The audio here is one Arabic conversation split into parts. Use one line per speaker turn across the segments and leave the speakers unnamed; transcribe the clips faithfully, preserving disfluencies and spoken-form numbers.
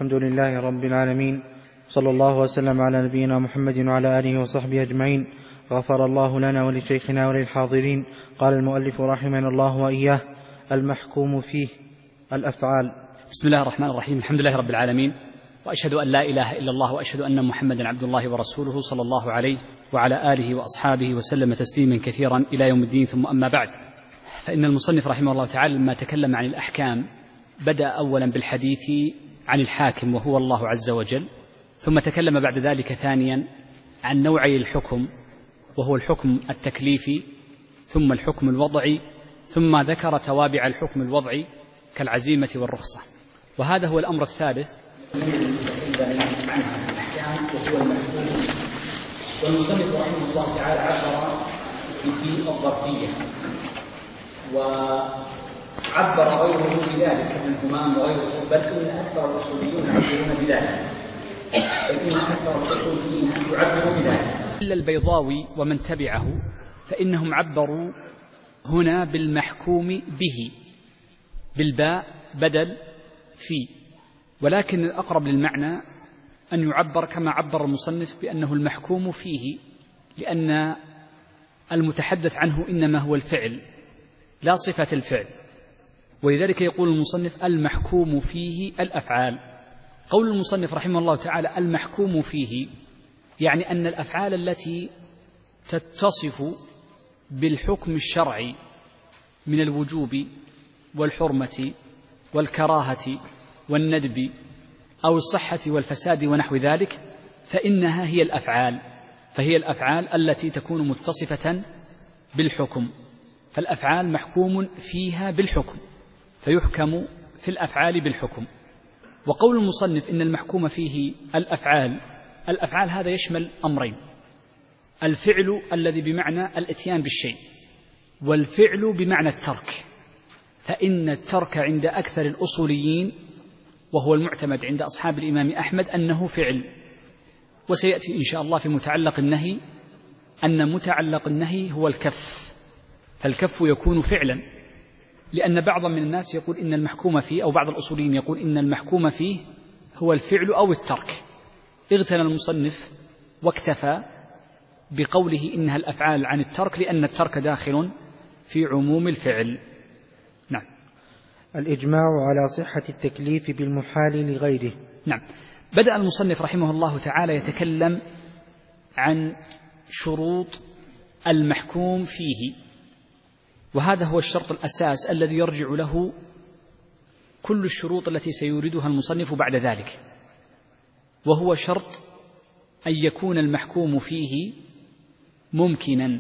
الحمد لله رب العالمين، صلى الله وسلم على نبينا محمد وعلى آله وصحبه أجمعين. غفر الله لنا ولشيخنا وللحاضرين. قال المؤلف رحمنا الله وإياه: المحكوم فيه الأفعال.
بسم الله الرحمن الرحيم. الحمد لله رب العالمين، وأشهد أن لا إله إلا الله، وأشهد أن محمدا عبد الله ورسوله، صلى الله عليه وعلى آله وأصحابه وسلم تسليما كثيرا إلى يوم الدين. ثم أما بعد، فإن المصنف رحمه الله تعالى لما تكلم عن الأحكام بدأ أولا بالحديث عن الحاكم وهو الله عز وجل، ثم تكلم بعد ذلك ثانيا عن نوعي الحكم وهو الحكم التكليفي ثم الحكم الوضعي، ثم ذكر توابع الحكم الوضعي كالعزيمة والرخصة. وهذا هو الأمر الثالث والمصنف رحمه الله تعالى عبر في الظرفية، وعبر غيره بذلك ابن الهمام وغيره، بل إن أكثر الأصوليين يعبرون بذلك، بل إن أكثر الأصوليين يعبرون بذلك إلا البيضاوي ومن تبعه، فإنهم عبروا هنا بالمحكوم به بالباء بدل في، ولكن الأقرب للمعنى أن يعبر كما عبر المصنف بأنه المحكوم فيه، لأن المتحدث عنه إنما هو الفعل لا صفة الفعل، ولذلك يقول المصنف المحكوم فيه الأفعال. قول المصنف رحمه الله تعالى المحكوم فيه يعني أن الأفعال التي تتصف بالحكم الشرعي من الوجوب والحرمة والكراهة والندب أو الصحة والفساد ونحو ذلك، فإنها هي الأفعال، فهي الأفعال التي تكون متصفة بالحكم، فالأفعال محكوم فيها بالحكم، فيحكم في الأفعال بالحكم. وقول المصنف إن المحكوم فيه الأفعال، الأفعال هذا يشمل أمرين: الفعل الذي بمعنى الإتيان بالشيء، والفعل بمعنى الترك، فإن الترك عند أكثر الأصوليين وهو المعتمد عند أصحاب الإمام أحمد أنه فعل، وسيأتي إن شاء الله في متعلق النهي أن متعلق النهي هو الكف، فالكف يكون فعلا، لأن بعض من الناس يقول إن المحكوم فيه، أو بعض الأصوليين يقول إن المحكوم فيه هو الفعل أو الترك. اغتنى المصنف واكتفى بقوله إنها الأفعال عن الترك، لأن الترك داخل في عموم الفعل. نعم.
الإجماع على صحة التكليف بالمحال لغيره.
نعم. بدأ المصنف رحمه الله تعالى يتكلم عن شروط المحكوم فيه، وهذا هو الشرط الأساس الذي يرجع له كل الشروط التي سيوردها المصنف بعد ذلك، وهو شرط أن يكون المحكوم فيه ممكنا،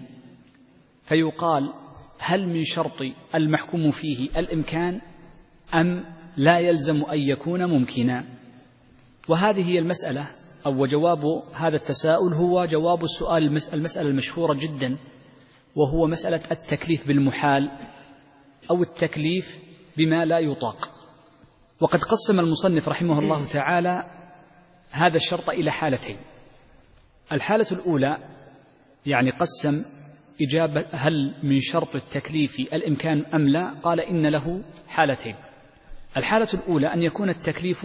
فيقال هل من شرط المحكوم فيه الإمكان أم لا يلزم أن يكون ممكنا؟ وهذه هي المسألة، أو جواب هذا التساؤل هو جواب السؤال المسألة المشهورة جدا، وهو مسألة التكليف بالمحال أو التكليف بما لا يطاق. وقد قسم المصنف رحمه الله تعالى هذا الشرط إلى حالتين. الحالة الأولى يعني قسم إجابة هل من شرط التكليف الإمكان أم لا، قال إن له حالتين. الحالة الأولى أن يكون التكليف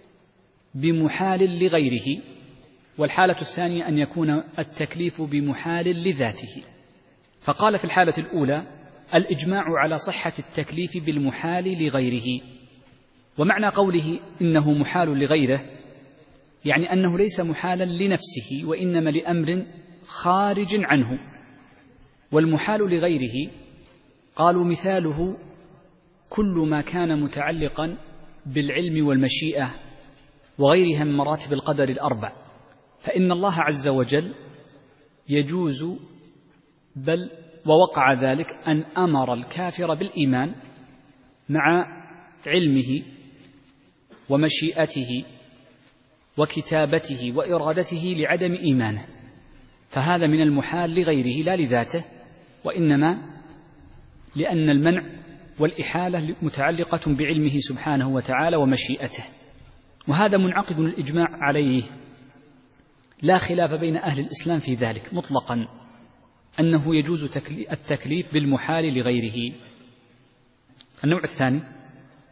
بمحال لغيره، والحالة الثانية أن يكون التكليف بمحال لذاته. فقال في الحالة الأولى الإجماع على صحة التكليف بالمحال لغيره، ومعنى قوله إنه محال لغيره يعني أنه ليس محالا لنفسه، وإنما لأمر خارج عنه. والمحال لغيره قالوا مثاله كل ما كان متعلقا بالعلم والمشيئة وغيرها من مراتب القدر الأربع، فإن الله عز وجل يجوز بل ووقع ذلك أن أمر الكافر بالإيمان مع علمه ومشيئته وكتابته وإرادته لعدم إيمانه، فهذا من المحال لغيره لا لذاته، وإنما لأن المنع والإحالة متعلقة بعلمه سبحانه وتعالى ومشيئته. وهذا منعقد الإجماع عليه، لا خلاف بين أهل الإسلام في ذلك مطلقا، أنه يجوز التكليف بالمحال لغيره. النوع الثاني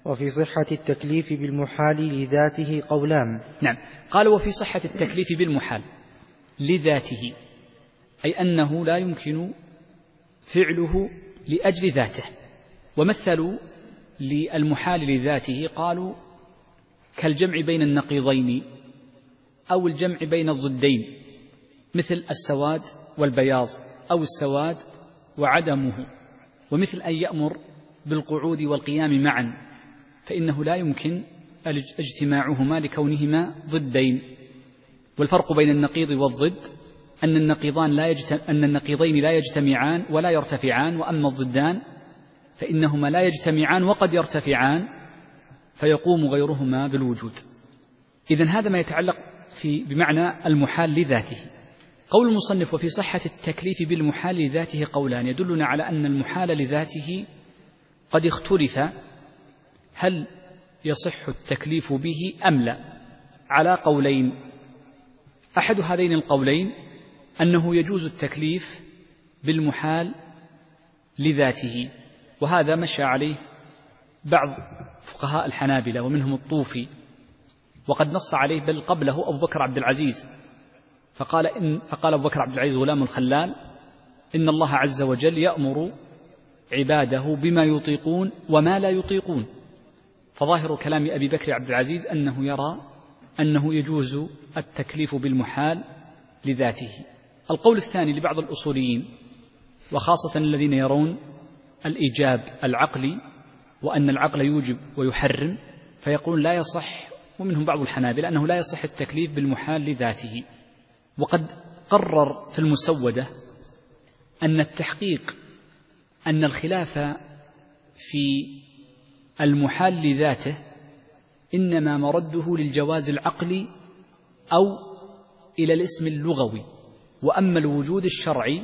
وفي صحة التكليف بالمحال لذاته قولان.
نعم، قال وفي صحة التكليف بالمحال لذاته، أي أنه لا يمكن فعله لأجل ذاته. ومثلوا للمحال لذاته قالوا كالجمع بين النقيضين أو الجمع بين الضدين، مثل السواد والبياض أو السواد وعدمه، ومثل أن يأمر بالقعود والقيام معا، فإنه لا يمكن اجتماعهما لكونهما ضدين. والفرق بين النقيض والضد أن النقيضان لا يجتمع أن النقيضين لا يجتمعان ولا يرتفعان، وأما الضدان فإنهما لا يجتمعان وقد يرتفعان فيقوم غيرهما بالوجود. إذن هذا ما يتعلق في بمعنى المحال لذاته. قول المصنف وفي صحة التكليف بالمحال لذاته قولان يدلنا على أن المحال لذاته قد اختلف هل يصح التكليف به أم لا، على قولين. أحد هذين القولين أنه يجوز التكليف بالمحال لذاته، وهذا مشى عليه بعض فقهاء الحنابلة ومنهم الطوفي، وقد نص عليه بل قبله أبو بكر عبد العزيز، فقال, إن فقال أبو بكر عبد العزيز غلام الخلال إن الله عز وجل يأمر عباده بما يطيقون وما لا يطيقون. فظاهر كلام أبي بكر عبد العزيز أنه يرى أنه يجوز التكليف بالمحال لذاته. القول الثاني لبعض الأصوليين وخاصة الذين يرون الإيجاب العقلي وأن العقل يوجب ويحرم، فيقولون لا يصح، ومنهم بعض الحنابلة أنه لا يصح التكليف بالمحال لذاته. وقد قرر في المسودة أن التحقيق أن الخلاف في المحال لذاته إنما مرده للجواز العقلي أو إلى الاسم اللغوي، وأما الوجود الشرعي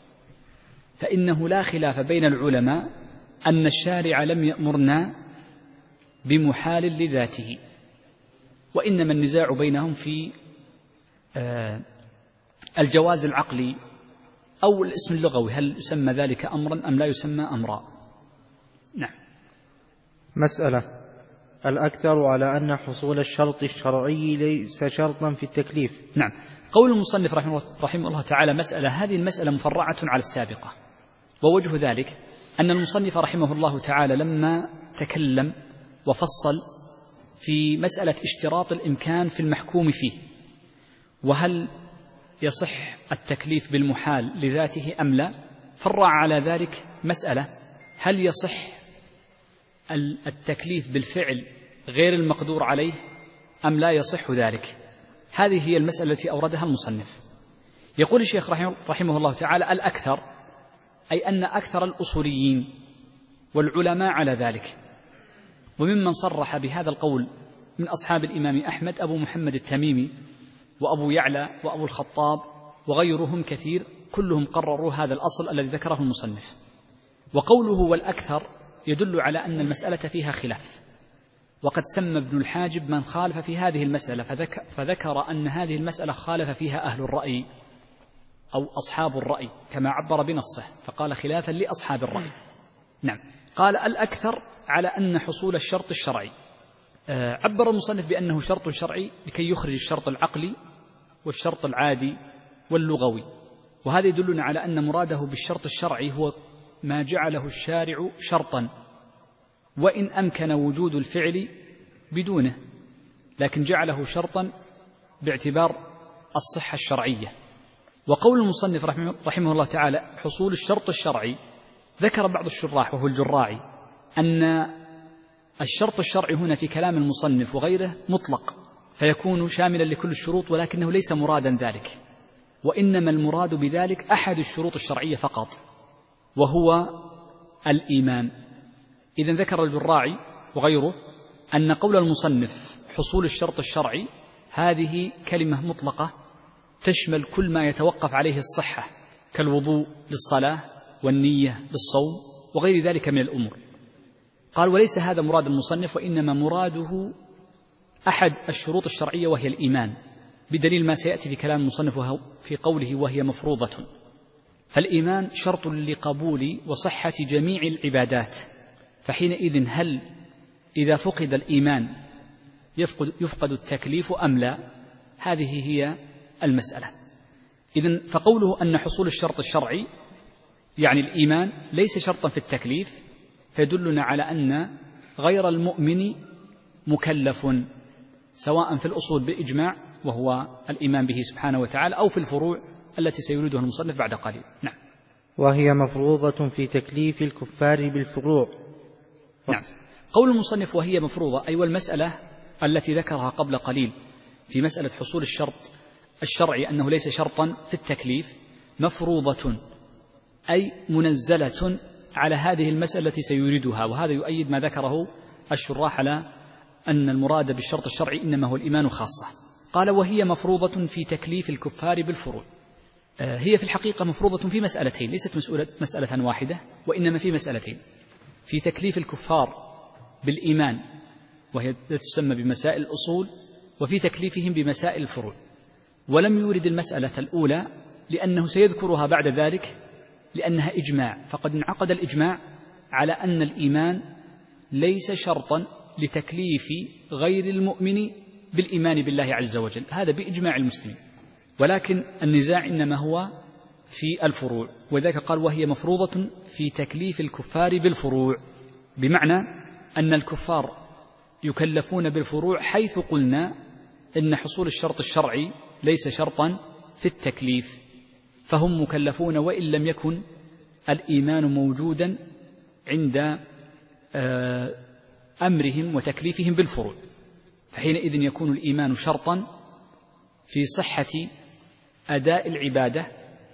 فإنه لا خلاف بين العلماء أن الشارع لم يأمرنا بمحال لذاته، وإنما النزاع بينهم في الجواز العقلي أو الاسم اللغوي، هل يسمى ذلك أمرا أم لا يسمى أمرا. نعم.
مسألة: الأكثر على أن حصول الشرط الشرعي ليس شرطا في التكليف.
نعم. قول المصنف رحمه, رحمه الله تعالى مسألة، هذه المسألة مفرعة على السابقة، ووجه ذلك أن المصنف رحمه الله تعالى لما تكلم وفصل في مسألة اشتراط الإمكان في المحكوم فيه، وهل يصح التكليف بالمحال لذاته أم لا، فرع على ذلك مسألة: هل يصح التكليف بالفعل غير المقدور عليه أم لا يصح ذلك. هذه هي المسألة التي أوردها المصنف. يقول الشيخ رحمه الله تعالى: الأكثر، أي أن أكثر الأصوليين والعلماء على ذلك، وممن صرح بهذا القول من أصحاب الإمام أحمد أبو محمد التميمي وأبو يعلى وأبو الخطاب وغيرهم كثير، كلهم قرروا هذا الأصل الذي ذكره المصنف. وقوله والأكثر يدل على أن المسألة فيها خلاف، وقد سمى ابن الحاجب من خالف في هذه المسألة فذكر, فذكر أن هذه المسألة خالف فيها أهل الرأي أو أصحاب الرأي كما عبر بنصه، فقال خلافا لأصحاب الرأي. نعم. قال الأكثر على أن حصول الشرط الشرعي، عبر المصنف بأنه شرط شرعي لكي يخرج الشرط العقلي والشرط العادي واللغوي، وهذا يدلنا على أن مراده بالشرط الشرعي هو ما جعله الشارع شرطا، وإن أمكن وجود الفعل بدونه، لكن جعله شرطا باعتبار الصحة الشرعية. وقول المصنف رحمه, رحمه الله تعالى حصول الشرط الشرعي، ذكر بعض الشراح وهو الجراعي أن الشرط الشرعي هنا في كلام المصنف وغيره مطلق، فيكون شاملا لكل الشروط، ولكنه ليس مرادا ذلك، وإنما المراد بذلك أحد الشروط الشرعية فقط، وهو الإيمان. إذن ذكر الجراعي وغيره أن قول المصنف حصول الشرط الشرعي هذه كلمة مطلقة تشمل كل ما يتوقف عليه الصحة كالوضوء للصلاة والنية للصوم وغير ذلك من الأمور. قال وليس هذا مراد المصنف، وإنما مراده أحد الشروط الشرعية وهي الإيمان، بدليل ما سيأتي في كلام المصنف في قوله وهي مفروضة. فالإيمان شرط لقبول وصحة جميع العبادات، فحينئذ هل إذا فقد الإيمان يفقد, يفقد التكليف أم لا؟ هذه هي المسألة. إذن فقوله أن حصول الشرط الشرعي يعني الإيمان ليس شرطا في التكليف، فيدلنا على أن غير المؤمن مكلف سواء في الأصول بإجماع وهو الإيمان به سبحانه وتعالى، أو في الفروع التي سيريدها المصنف بعد قليل. نعم.
وهي مفروضة في تكليف الكفار بالفروع.
نعم. قول المصنف وهي مفروضة أي والمسألة التي ذكرها قبل قليل في مسألة حصول الشرط الشرعي أنه ليس شرطا في التكليف مفروضة أي منزلة على هذه المسألة التي سيريدها، وهذا يؤيد ما ذكره الشراح على أن المراد بالشرط الشرعي إنما هو الإيمان خاصة. قال وهي مفروضة في تكليف الكفار بالفروع. هي في الحقيقة مفروضة في مسألتين، ليست مسألة, مسألة واحدة، وإنما في مسألتين: في تكليف الكفار بالإيمان وهي تسمى بمسائل الأصول، وفي تكليفهم بمسائل الفروع. ولم يورد المسألة الأولى لأنه سيذكرها بعد ذلك لأنها إجماع، فقد انعقد الإجماع على أن الإيمان ليس شرطا لتكليف غير المؤمن بالإيمان بالله عز وجل، هذا بإجماع المسلمين، ولكن النزاع إنما هو في الفروع. وذلك قال وهي مفروضة في تكليف الكفار بالفروع، بمعنى أن الكفار يكلفون بالفروع، حيث قلنا إن حصول الشرط الشرعي ليس شرطا في التكليف، فهم مكلفون وإن لم يكن الإيمان موجودا عند أمرهم وتكليفهم بالفروع، فحينئذ يكون الإيمان شرطا في صحة أداء العبادة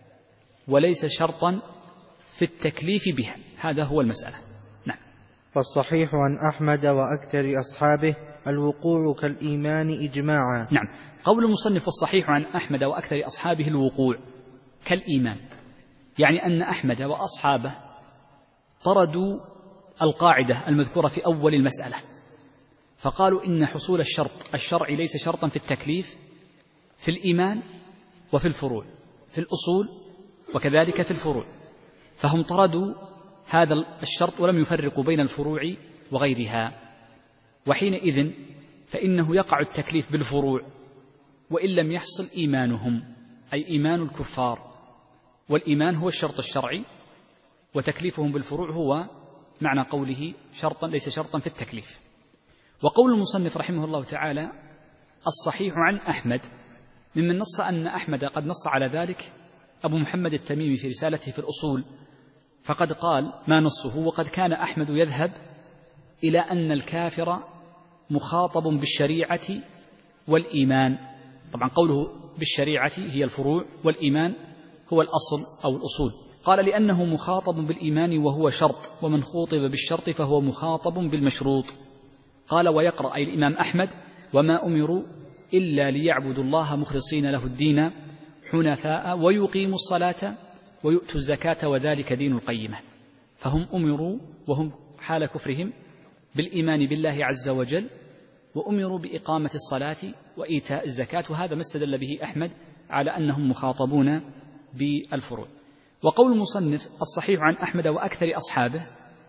وليس شرطا في التكليف بها. هذا هو المسألة. نعم.
فالصحيح عن أحمد وأكثر أصحابه الوقوع كالإيمان إجماعا.
نعم. قول المصنف والصحيح عن أحمد وأكثر أصحابه الوقوع كالإيمان، يعني أن أحمد وأصحابه طردوا القاعدة المذكورة في أول المسألة، فقالوا إن حصول الشرط الشرعي ليس شرطا في التكليف في الإيمان وفي الفروع، في الأصول وكذلك في الفروع، فهم طردوا هذا الشرط ولم يفرقوا بين الفروع وغيرها، وحينئذ فإنه يقع التكليف بالفروع وإن لم يحصل إيمانهم، أي إيمان الكفار، والإيمان هو الشرط الشرعي، وتكليفهم بالفروع هو معنى قوله شرطا ليس شرطا في التكليف. وقول المصنف رحمه الله تعالى الصحيح عن أحمد، ممن نص أن أحمد قد نص على ذلك أبو محمد التميمي في رسالته في الأصول، فقد قال ما نصه: وقد كان أحمد يذهب إلى أن الكافر مخاطب بالشريعة والإيمان. طبعا قوله بالشريعة هي الفروع، والإيمان هو الأصل أو الأصول. قال لأنه مخاطب بالإيمان وهو شرط، ومن خوطب بالشرط فهو مخاطب بالمشروط. قال ويقرأ أي الإمام أحمد: وما أمروا إلا ليعبدوا الله مخلصين له الدين حنفاء ويقيموا الصلاة ويؤتوا الزكاة وذلك دين القيمة. فهم أمروا وهم حال كفرهم بالإيمان بالله عز وجل، وأمروا بإقامة الصلاة وإيتاء الزكاة، وهذا ما استدل به أحمد على أنهم مخاطبون بالفروع. وقول المصنف الصحيح عن أحمد وأكثر أصحابه،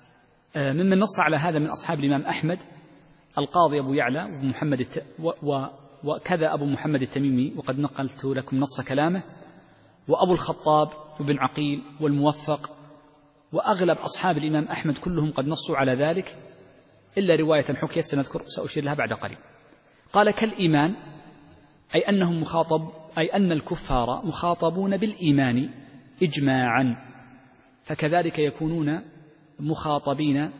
ممن نص على هذا من أصحاب الإمام أحمد القاضي أبو يعلى ومحمد الت... و... و... وكذا أبو محمد التميمي، وقد نقلت لكم نص كلامه، وأبو الخطاب وابن عقيل والموفق، وأغلب أصحاب الإمام أحمد كلهم قد نصوا على ذلك إلا رواية حكيت سنذكر سأشير لها بعد قليل. قال كالإيمان أي أنهم مخاطب أي أن الكفار مخاطبون بالإيمان إجماعا، فكذلك يكونون مخاطبين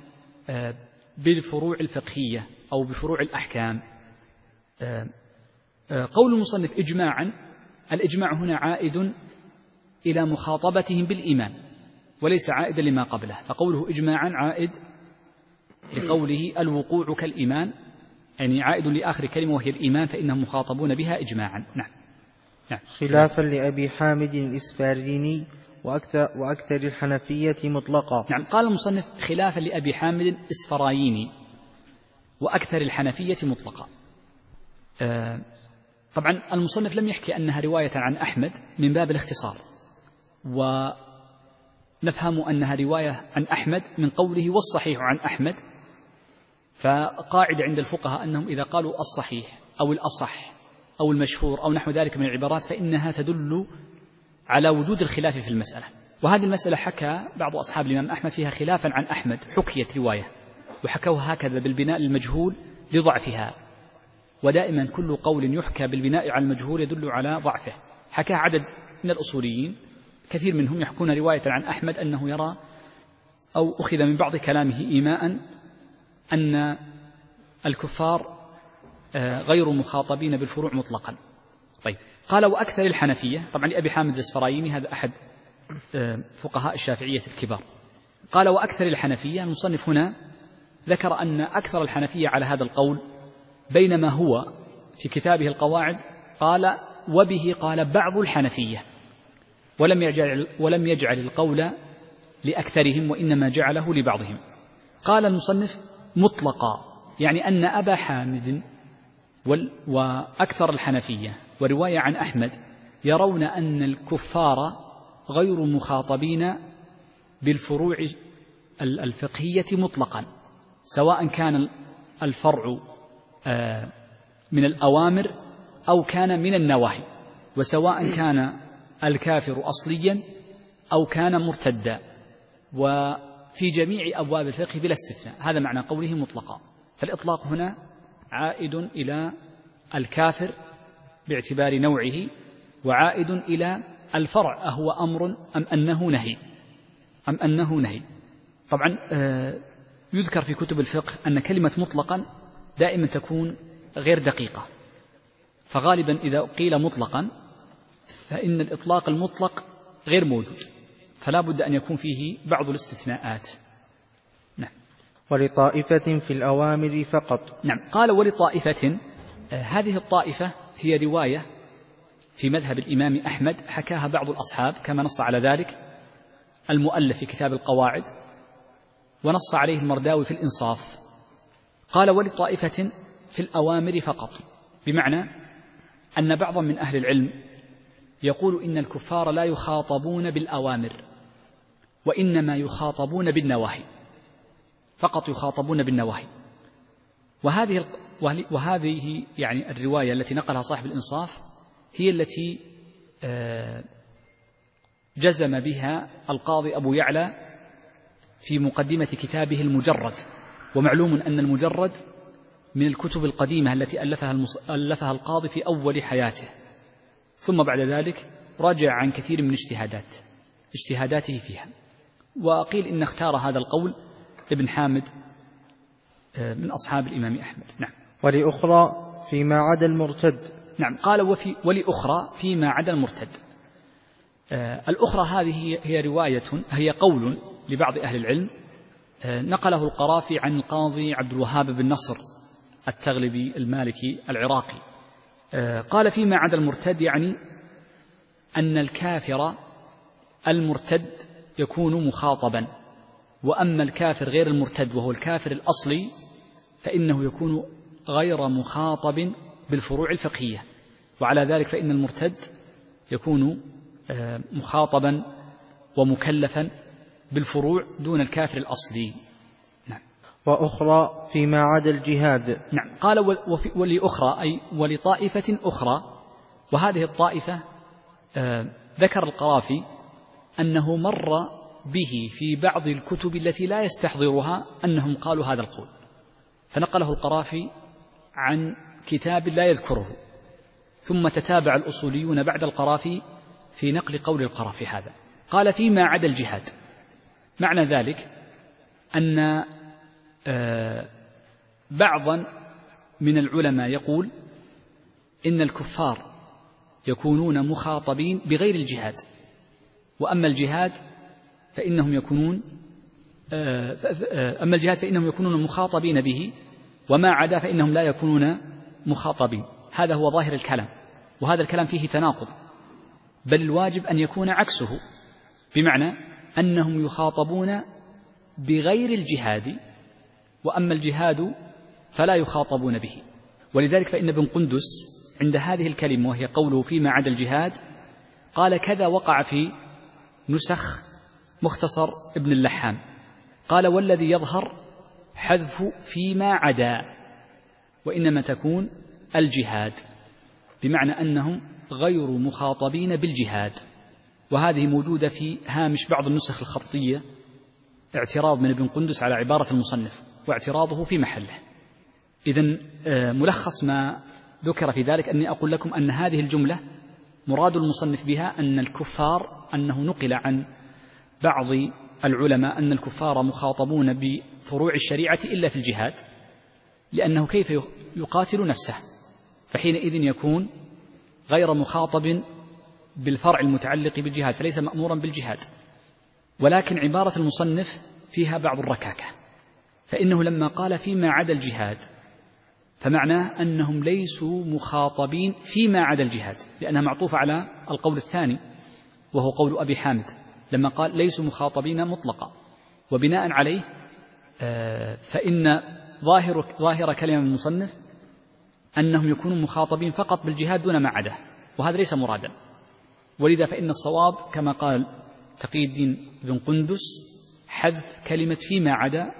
بالفروع الفقهية أو بفروع الأحكام. قول المصنف إجماعا، الإجماع هنا عائد إلى مخاطبتهم بالإيمان وليس عائدا لما قبله، فقوله إجماعا عائد لقوله الوقوع كالإيمان، يعني عائد لآخر كلمة وهي الإيمان، فإنهم مخاطبون بها إجماعا. نعم. نعم.
خلافا لأبي حامد الإسفاريني وأكثر, وأكثر الحنفية مطلقا.
نعم. قال المصنف خلافا لأبي حامد الإسفرايني وأكثر الحنفية مطلقا. آه طبعا المصنف لم يحكي أنها رواية عن أحمد من باب الاختصار، ونفهم أنها رواية عن أحمد من قوله والصحيح عن أحمد، فقاعدة عند الفقهاء أنهم إذا قالوا الصحيح أو الأصح أو المشهور أو نحو ذلك من العبارات فإنها تدل على وجود الخلاف في المسألة. وهذه المسألة حكى بعض أصحاب الإمام أحمد فيها خلافا عن أحمد، حكيت رواية وحكوها هكذا بالبناء للمجهول لضعفها، ودائما كل قول يحكى بالبناء على المجهول يدل على ضعفه. حكى عدد من الأصوليين كثير منهم يحكون رواية عن أحمد أنه يرى أو أخذ من بعض كلامه إيماء أن الكفار غير مخاطبين بالفروع مطلقا. طيب، قال وأكثر الحنفية، طبعا لأبي حامد الإسفرايني هذا أحد فقهاء الشافعية الكبار، قال وأكثر الحنفية. المصنف هنا ذكر أن أكثر الحنفية على هذا القول، بينما هو في كتابه القواعد قال وبه قال بعض الحنفية، ولم يجعل, ولم يجعل القول لأكثرهم وإنما جعله لبعضهم. قال المصنف مطلقا، يعني أن أبا حامد وأكثر الحنفية ورواية عن أحمد يرون أن الكفار غير مخاطبين بالفروع الفقهية مطلقا، سواء كان الفرع من الأوامر أو كان من النواهي، وسواء كان الكافر أصليا أو كان مرتدا، وفي جميع أبواب الفقه بلا استثناء. هذا معنى قوله مطلقا. فالإطلاق هنا عائد إلى الكافر باعتبار نوعه، وعائد إلى الفرع أهو أمر أم أنه نهي أم أنه نهي. طبعا يذكر في كتب الفقه أن كلمة مطلقا دائما تكون غير دقيقة، فغالبا إذا قيل مطلقا فإن الإطلاق المطلق غير موجود، فلا بد أن يكون فيه بعض الاستثناءات. نعم.
ولطائفة في الأوامر فقط.
نعم، قال ولطائفة. هذه الطائفة هي رواية في مذهب الإمام أحمد حكاها بعض الأصحاب كما نص على ذلك المؤلف في كتاب القواعد، ونص عليه المرداوي في الإنصاف. قال ولطائفة في الأوامر فقط، بمعنى أن بعضا من أهل العلم يقول إن الكفار لا يخاطبون بالأوامر وإنما يخاطبون بالنواهي، فقط يخاطبون بالنواهي. وهذه وهذه يعني الرواية التي نقلها صاحب الإنصاف هي التي جزم بها القاضي أبو يعلى في مقدمة كتابه المجرد. ومعلوم أن المجرد من الكتب القديمة التي ألفها, ألفها القاضي في أول حياته، ثم بعد ذلك رجع عن كثير من اجتهادات اجتهاداته فيها. وقيل إن اختار هذا القول ابن حامد من أصحاب الإمام أحمد. نعم.
ولأخرى فيما عدا المرتد.
نعم، قال وفي ولأخرى فيما عدا المرتد. آه الأخرى هذه هي رواية، هي قول لبعض أهل العلم آه نقله القرافي عن القاضي عبد الوهاب بن نصر التغلبي المالكي العراقي. آه قال فيما عدا المرتد، يعني أن الكافر المرتد يكون مخاطبا، وأما الكافر غير المرتد وهو الكافر الأصلي فإنه يكون غير مخاطب بالفروع الفقهية. وعلى ذلك فإن المرتد يكون مخاطبا ومكلفا بالفروع دون الكافر الأصلي. نعم.
وأخرى فيما عدا الجهاد.
نعم، قال ولأخرى أي ولطائفة أخرى. وهذه الطائفة ذكر القرافي أنه مر به في بعض الكتب التي لا يستحضرها أنهم قالوا هذا القول، فنقله القرافي عن كتاب لا يذكره، ثم تتابع الأصوليون بعد القرافي في نقل قول القرافي هذا. قال فيما عدا الجهاد، معنى ذلك أن بعضا من العلماء يقول إن الكفار يكونون مخاطبين بغير الجهاد، وأما الجهاد فإنهم يكونون أما الجهاد فإنهم يكونون مخاطبين به، وما عدا فإنهم لا يكونون مخاطبين. هذا هو ظاهر الكلام، وهذا الكلام فيه تناقض، بل الواجب أن يكون عكسه، بمعنى أنهم يخاطبون بغير الجهاد، وأما الجهاد فلا يخاطبون به. ولذلك فإن ابن قندس عند هذه الكلمة وهي قوله فيما عدا الجهاد قال كذا وقع في نسخ مختصر ابن اللحام. قال والذي يظهر حذف فيما عدا، وإنما تكون الجهاد، بمعنى أنهم غير مخاطبين بالجهاد. وهذه موجودة في هامش بعض النسخ الخطية، اعتراض من ابن قندس على عبارة المصنف، واعتراضه في محله. إذن ملخص ما ذكر في ذلك أني أقول لكم أن هذه الجملة مراد المصنف بها أن الكفار، أنه نقل عن بعض العلماء أن الكفار مخاطبون بفروع الشريعة إلا في الجهاد، لأنه كيف يقاتل نفسه، فحينئذ يكون غير مخاطب بالفرع المتعلق بالجهاد، فليس مأمورا بالجهاد. ولكن عبارة المصنف فيها بعض الركاكة، فإنه لما قال فيما عدا الجهاد فمعناه أنهم ليسوا مخاطبين فيما عدا الجهاد، لأنها معطوفة على القول الثاني وهو قول أبي حامد لما قال ليسوا مخاطبين مطلقا. وبناء عليه فإن ظاهر, ظاهر كلمة المصنف أنهم يكونوا مخاطبين فقط بالجهاد دون ما عدا، وهذا ليس مرادا. ولذا فإن الصواب كما قال تقي الدين بن قندس حذف كلمة فيما عدا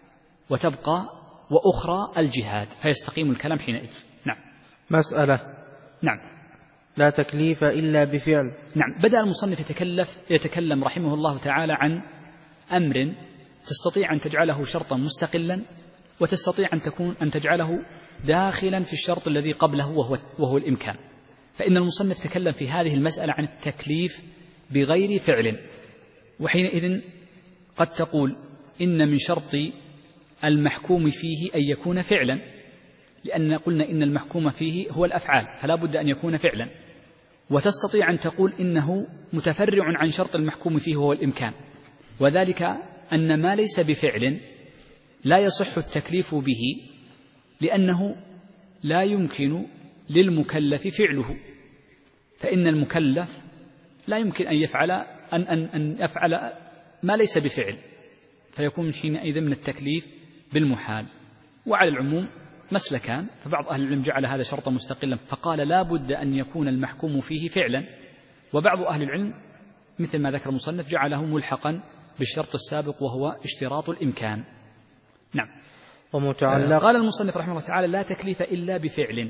وتبقى وأخرى الجهاد، فيستقيم الكلام حينئذ. نعم.
مسألة.
نعم.
لا تكليف إلا بفعل.
نعم. بدأ المصنف يتكلف يتكلم رحمه الله تعالى عن أمر تستطيع أن تجعله شرطا مستقلا، وتستطيع أن تكون أن تجعله داخلا في الشرط الذي قبله وهو, وهو الإمكان. فإن المصنف تكلم في هذه المسألة عن التكليف بغير فعل، وحينئذ قد تقول إن من شرط المحكوم فيه أن يكون فعلا، لأن قلنا إن المحكوم فيه هو الأفعال، فلا بد أن يكون فعلا. وتستطيع أن تقول إنه متفرع عن شرط المحكوم فيه هو الإمكان، وذلك أن ما ليس بفعل لا يصح التكليف به، لأنه لا يمكن للمكلف فعله، فإن المكلف لا يمكن أن يفعل أن, أن, أن يفعل ما ليس بفعل، فيكون حينئذ من التكليف بالمحال. وعلى العموم مسلكان، فبعض أهل العلم جعل هذا شرطا مستقلا فقال لا بد أن يكون المحكوم فيه فعلا، وبعض أهل العلم مثل ما ذكر المصنف جعله ملحقا بالشرط السابق وهو اشتراط الإمكان. نعم.
ومتعلق.
قال المصنف رحمه الله تعالى لا تكليف إلا بفعل.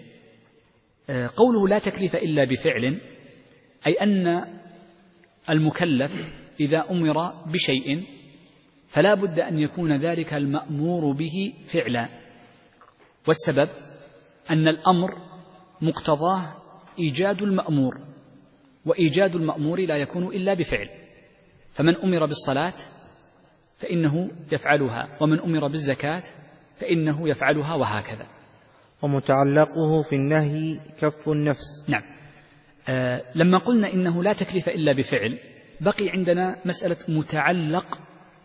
قوله لا تكليف إلا بفعل أي أن المكلف إذا أمر بشيء فلا بد أن يكون ذلك المأمور به فعلا، والسبب أن الأمر مقتضاه إيجاد المأمور، وإيجاد المأمور لا يكون إلا بفعل. فمن أمر بالصلاة فإنه يفعلها، ومن أمر بالزكاة فإنه يفعلها، وهكذا.
ومتعلقه في النهي كف النفس.
نعم. آه لما قلنا إنه لا تكليف إلا بفعل بقي عندنا مسألة متعلق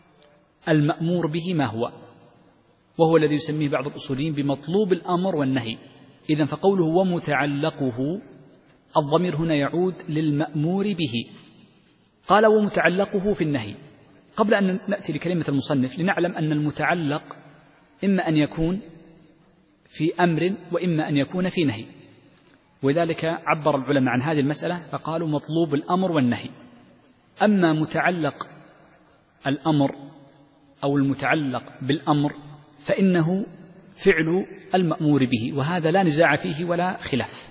المأمور به ما هو، وهو الذي يسميه بعض الأصوليين بمطلوب الأمر والنهي. إذن فقوله ومتعلقه الضمير هنا يعود للمأمور به. قال ومتعلقه في النهي. قبل أن نأتي لكلمة المصنف لنعلم أن المتعلق إما أن يكون في أمر وإما أن يكون في نهي، ولذلك عبر العلماء عن هذه المسألة فقالوا مطلوب الأمر والنهي. أما متعلق الأمر أو المتعلق بالأمر فإنه فعل المأمور به، وهذا لا نزاع فيه ولا خلاف.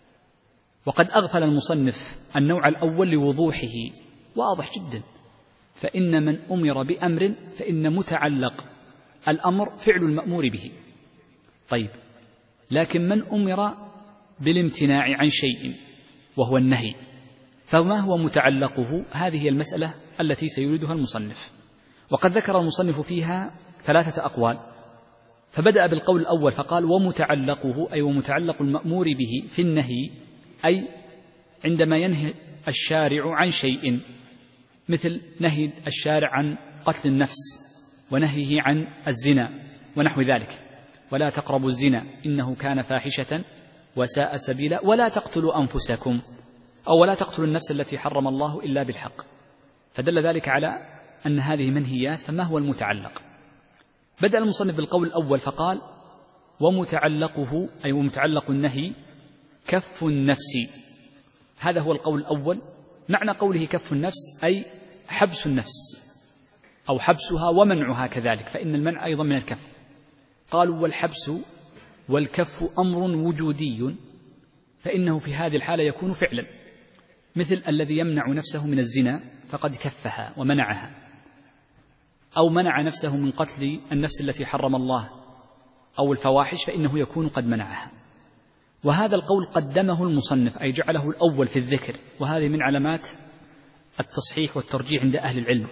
وقد أغفل المصنف النوع الأول لوضوحه، واضح جدا. فإن من أمر بأمر فإن متعلق الأمر فعل المأمور به. طيب، لكن من أمر بالامتناع عن شيء وهو النهي فما هو متعلقه؟ هذه هي المسألة التي سيريدها المصنف. وقد ذكر المصنف فيها ثلاثة أقوال، فبدأ بالقول الأول فقال ومتعلقه أي ومتعلق المأمور به في النهي، أي عندما ينهي الشارع عن شيء، مثل نهي الشارع عن قتل النفس ونهيه عن الزنا ونحو ذلك، ولا تقربوا الزنا إنه كان فاحشة وساء سبيلا، ولا تقتلوا أنفسكم، أو ولا تقتلوا النفس التي حرم الله إلا بالحق. فدل ذلك على أن هذه منهيات. فما هو المتعلق؟ بدأ المصنف بالقول الأول فقال ومتعلقه أي ومتعلق النهي كف النفس. هذا هو القول الأول. معنى قوله كف النفس أي حبس النفس أو حبسها ومنعها كذلك، فإن المنع أيضا من الكف. قالوا والحبس والكف أمر وجودي، فإنه في هذه الحالة يكون فعلا، مثل الذي يمنع نفسه من الزنا فقد كفها ومنعها، أو منع نفسه من قتل النفس التي حرم الله أو الفواحش فإنه يكون قد منعها. وهذا القول قدمه المصنف، أي جعله الأول في الذكر، وهذه من علامات التصحيح والترجيح عند أهل العلم.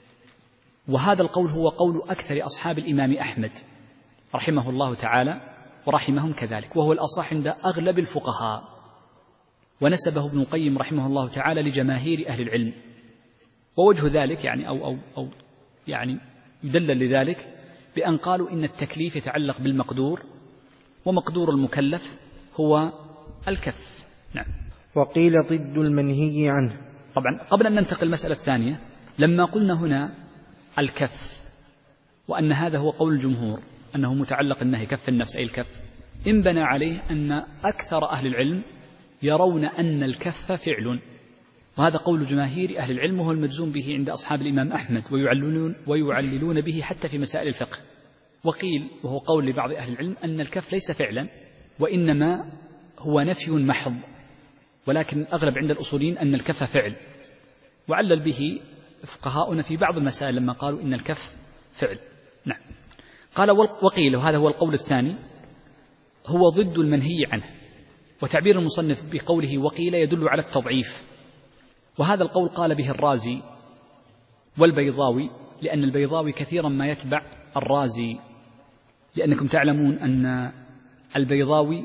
وهذا القول هو قول أكثر أصحاب الإمام أحمد رحمه الله تعالى ورحمهم كذلك، وهو الأصح عند أغلب الفقهاء، ونسبه ابن القيم رحمه الله تعالى لجماهير أهل العلم. ووجه ذلك يعني أو, أو, أو يعني يدلل لذلك بأن قالوا إن التكليف يتعلق بالمقدور، ومقدور المكلف هو الكف. نعم.
وقيل ضد المنهي عنه.
طبعا قبل أن ننتقل المسألة الثانية، لما قلنا هنا الكف وأن هذا هو قول الجمهور أنه متعلق النهي كف النفس أي الكف، انبنى عليه أن أكثر أهل العلم يرون أن الكف فعل، وهذا قول جماهير أهل العلم وهو المجزوم به عند أصحاب الإمام أحمد، ويعللون, ويعللون به حتى في مسائل الفقه. وقيل وهو قول لبعض أهل العلم أن الكف ليس فعلا وإنما هو نفي محض، ولكن الأغلب عند الأصوليين أن الكف فعل، وعلل به فقهاؤنا في بعض المسائل لما قالوا إن الكف فعل. نعم. قال وقيل، وهذا هو القول الثاني، هو ضد المنهي عنه. وتعبير المصنف بقوله وقيل يدل على التضعيف، وهذا القول قال به الرازي والبيضاوي، لأن البيضاوي كثيرا ما يتبع الرازي، لأنكم تعلمون أن البيضاوي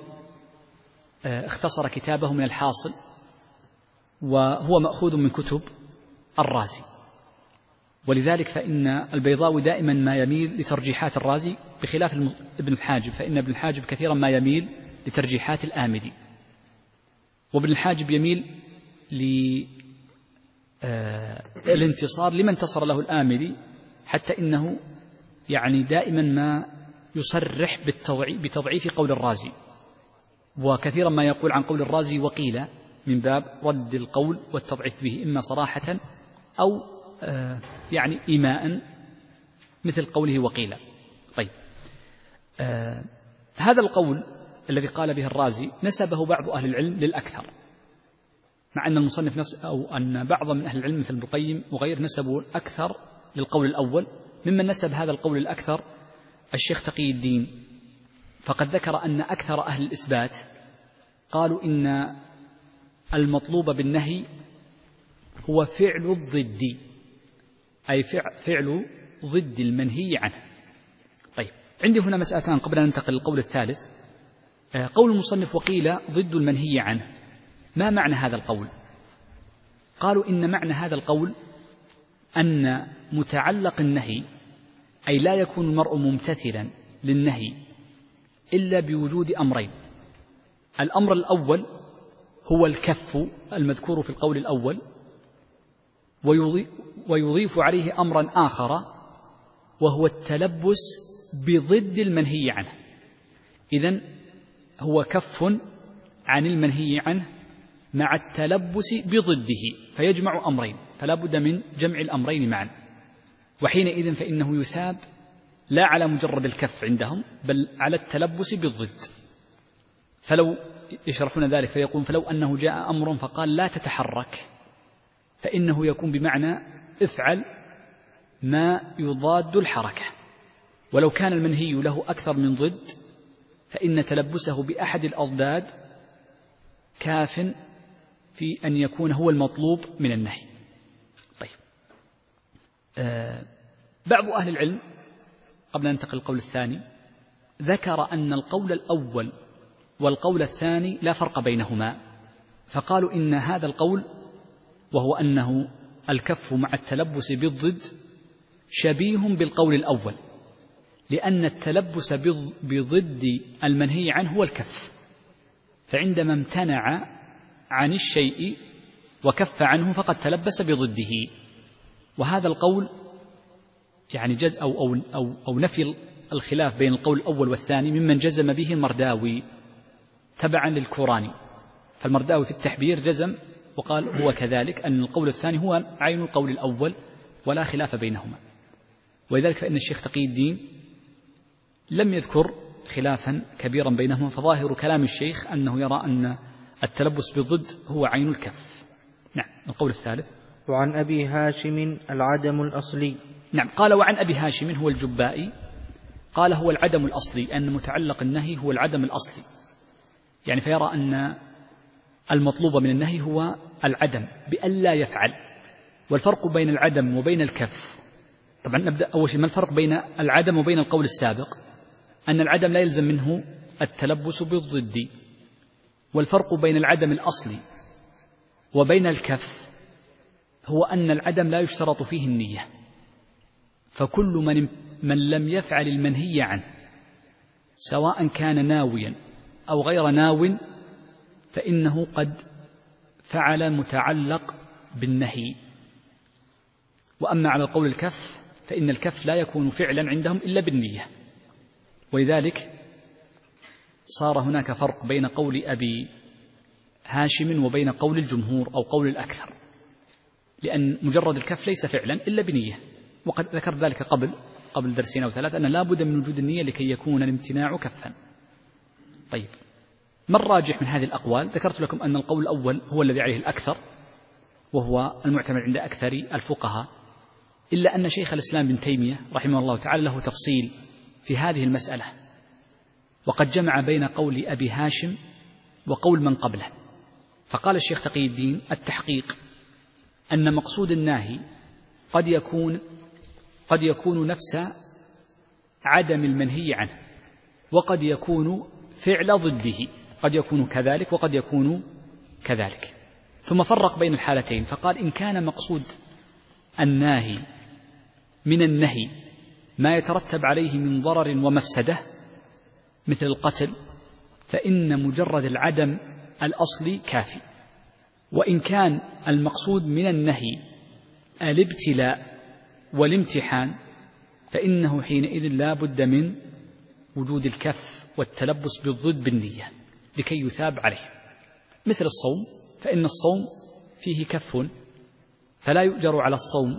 اختصر كتابه من الحاصل، وهو مأخوذ من كتب الرازي، ولذلك فإن البيضاوي دائما ما يميل لترجيحات الرازي بخلاف ابن الحاجب، فإن ابن الحاجب كثيرا ما يميل لترجيحات الآمدي، وابن الحاجب يميل للانتصار لمن انتصر له الآمدي، حتى إنه يعني دائما ما يصرح بتضعيف قول الرازي، وكثيرا ما يقول عن قول الرازي وقيل من باب رد القول والتضعيف به، إما صراحة أو آه يعني إيماء، مثل قوله وقيل. طيب آه هذا القول الذي قال به الرازي نسبه بعض أهل العلم للأكثر، مع أن المصنف نس أو أن بعض من أهل العلم مثل ابن القيم وغير نسبوا الأكثر للقول الأول. ممن نسب هذا القول الأكثر الشيخ تقي الدين، فقد ذكر أن أكثر أهل الإثبات قالوا إن المطلوب بالنهي هو فعل الضد، أي فعل ضد المنهي عنه. طيب عندي هنا مسألتان قبل أن ننتقل للقول الثالث. قول المصنف وقيل ضد المنهي عنه، ما معنى هذا القول؟ قالوا إن معنى هذا القول أن متعلق النهي، أي لا يكون المرء ممتثلا للنهي إلا بوجود أمرين. الأمر الأول هو الكف المذكور في القول الأول، ويضيف عليه أمرا آخر وهو التلبس بضد المنهي عنه. إذن هو كف عن المنهي عنه مع التلبس بضده، فيجمع أمرين، فلا بد من جمع الأمرين معا، وحينئذ فإنه يثاب لا على مجرد الكف عندهم بل على التلبس بالضد. فلو يشرحون ذلك فيقول فلو أنه جاء أمر فقال لا تتحرك، فإنه يكون بمعنى افعل ما يضاد الحركة، ولو كان المنهي له أكثر من ضد فإن تلبسه بأحد الأضداد كاف في أن يكون هو المطلوب من النهي. طيب آه بعض أهل العلم قبل أن ننتقل القول الثاني ذكر أن القول الأول والقول الثاني لا فرق بينهما، فقالوا إن هذا القول وهو أنه الكف مع التلبس بالضد شبيه بالقول الأول، لأن التلبس بضد المنهي عنه هو الكف، فعندما امتنع عن الشيء وكف عنه فقد تلبس بضده. وهذا القول يعني جز أو, أو, أو, أو نفي الخلاف بين القول الأول والثاني ممن جزم به المرداوي تبعا للكوراني، فالمرداوي في التحبير جزم وقال هو كذلك أن القول الثاني هو عين القول الأول ولا خلاف بينهما. ولذلك فإن الشيخ تقي الدين لم يذكر خلافا كبيرا بينهما، فظاهر كلام الشيخ أنه يرى أن التلبس بالضد هو عين الكف. نعم. القول الثالث:
وعن أبي هاشم العدم الأصلي.
نعم. قال: وعن أبي هاشم هو الجبائي، قال: هو العدم الأصلي، أن متعلق النهي هو العدم الأصلي، يعني فيرى أن المطلوب من النهي هو العدم بألا يفعل. والفرق بين العدم وبين الكف، طبعا نبدأ أول شيء، ما الفرق بين العدم وبين القول السابق؟ أن العدم لا يلزم منه التلبس بالضد. والفرق بين العدم الأصلي وبين الكف هو أن العدم لا يشترط فيه النية، فكل من, من لم يفعل المنهي عنه سواء كان ناويا أو غير ناو فإنه قد فعل متعلق بالنهي. وأما على القول الكف فإن الكف لا يكون فعلا عندهم إلا بالنية، ولذلك صار هناك فرق بين قول أبي هاشم وبين قول الجمهور أو قول الأكثر، لأن مجرد الكف ليس فعلا إلا بنية، وقد ذكر ذلك قبل قبل درسين أو ثلاث أن لا بد من وجود النية لكي يكون الامتناع كفا. طيب، ما الراجح من هذه الأقوال؟ ذكرت لكم أن القول الأول هو الذي عليه الأكثر وهو المعتمد عند أكثر الفقهاء، إلا أن شيخ الإسلام ابن تيمية رحمه الله تعالى له تفصيل في هذه المسألة، وقد جمع بين قول أبي هاشم وقول من قبله. فقال الشيخ تقي الدين: التحقيق أن مقصود الناهي قد يكون قد يكون نفس عدم المنهي عنه، وقد يكون فعل ضده، قد يكون كذلك وقد يكون كذلك. ثم فرق بين الحالتين فقال: إن كان مقصود الناهي من النهي ما يترتب عليه من ضرر ومفسدة مثل القتل فإن مجرد العدم الأصلي كافي. وإن كان المقصود من النهي الابتلاء والامتحان فإنه حينئذ لا بد من وجود الكف والتلبس بالضد بالنية لكي يثاب عليه. مثل الصوم، فإن الصوم فيه كف فلا يؤجر على الصوم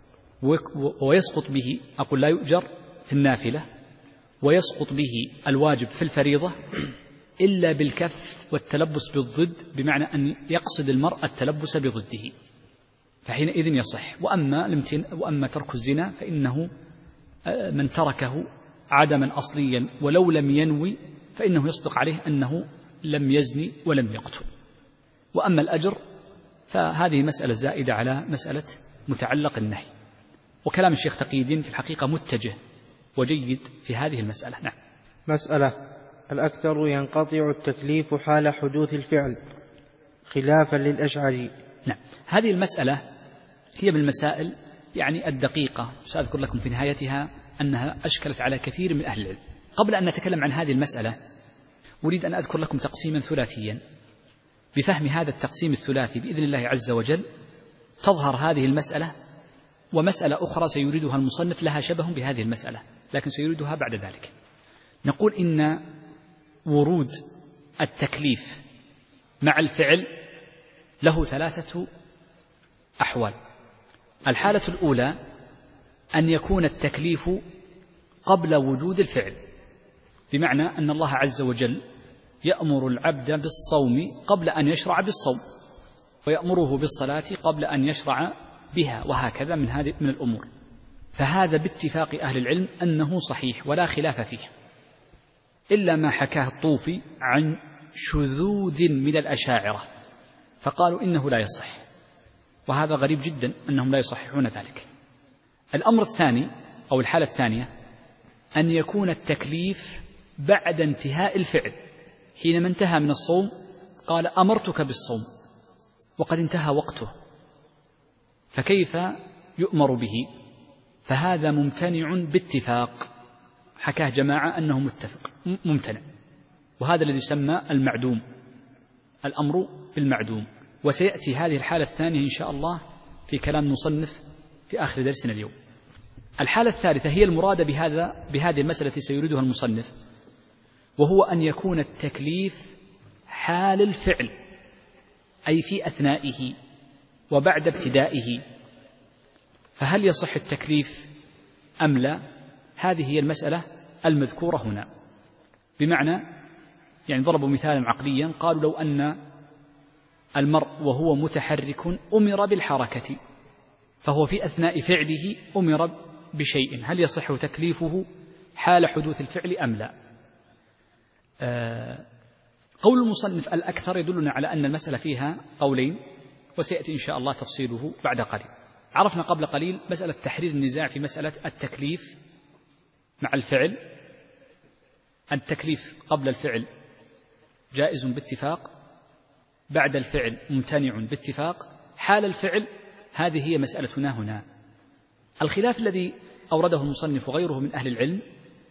ويسقط به، أقول لا يؤجر في النافلة ويسقط به الواجب في الفريضة إلا بالكف والتلبس بالضد، بمعنى أن يقصد المرء التلبس بضده، فحينئذ يصح. وأما, وأما ترك الزنا فإنه من تركه عدما أصليا ولو لم ينوي فإنه يصدق عليه أنه لم يزني ولم يقتل. وأما الأجر فهذه مسألة زائدة على مسألة متعلق النهي. وكلام الشيخ تقي الدين في الحقيقة متجه وجيد في هذه المسألة. نعم.
مسألة: الأكثر ينقطع التكليف حال حدوث الفعل خلافا للأشعري.
نعم. هذه المسألة هي من المسائل يعني الدقيقة، سأذكر لكم في نهايتها أنها أشكلت على كثير من أهل العلم. قبل أن نتكلم عن هذه المسألة أريد أن أذكر لكم تقسيما ثلاثيا. بفهم هذا التقسيم الثلاثي بإذن الله عز وجل تظهر هذه المسألة، ومسألة أخرى سيريدها المصنف لها شبه بهذه المسألة لكن سيريدها بعد ذلك. نقول إن ورود التكليف مع الفعل له ثلاثة أحوال. الحالة الأولى أن يكون التكليف قبل وجود الفعل، بمعنى أن الله عز وجل يأمر العبد بالصوم قبل أن يشرع بالصوم، ويأمره بالصلاة قبل أن يشرع بها، وهكذا من هذه من الأمور. فهذا باتفاق أهل العلم أنه صحيح ولا خلاف فيه، إلا ما حكاه الطوفي عن شذوذ من الأشاعرة فقالوا إنه لا يصح، وهذا غريب جدا أنهم لا يصححون ذلك. الأمر الثاني أو الحالة الثانية أن يكون التكليف بعد انتهاء الفعل، حينما انتهى من الصوم قال أمرتك بالصوم وقد انتهى وقته، فكيف يؤمر به؟ فهذا ممتنع باتفاق، حكاه جماعة أنه متفق ممتنع، وهذا الذي يسمى المعدوم، الأمر بالمعدوم. وسيأتي هذه الحالة الثانية إن شاء الله في كلام نصنف في آخر درسنا اليوم. الحالة الثالثة هي المرادة بهذا بهذه المسألة التي سيريدها المصنف، وهو أن يكون التكليف حال الفعل، أي في أثنائه وبعد ابتدائه. فهل يصح التكليف أم لا؟ هذه هي المسألة المذكورة هنا، بمعنى يعني ضربوا مثالا عقليا، قالوا لو أن المرء وهو متحرك أمر بالحركة فهو في أثناء فعله أمر بشيء، هل يصح تكليفه حال حدوث الفعل أم لا؟ آه قول المصنف الأكثر يدلنا على أن المسألة فيها قولين، وسيأتي إن شاء الله تفصيله بعد قليل. عرفنا قبل قليل مسألة تحرير النزاع في مسألة التكليف مع الفعل. التكليف قبل الفعل جائز باتفاق، بعد الفعل ممتنع باتفاق، حال الفعل هذه هي مسألتنا هنا. الخلاف الذي أورده المصنف وغيره من أهل العلم،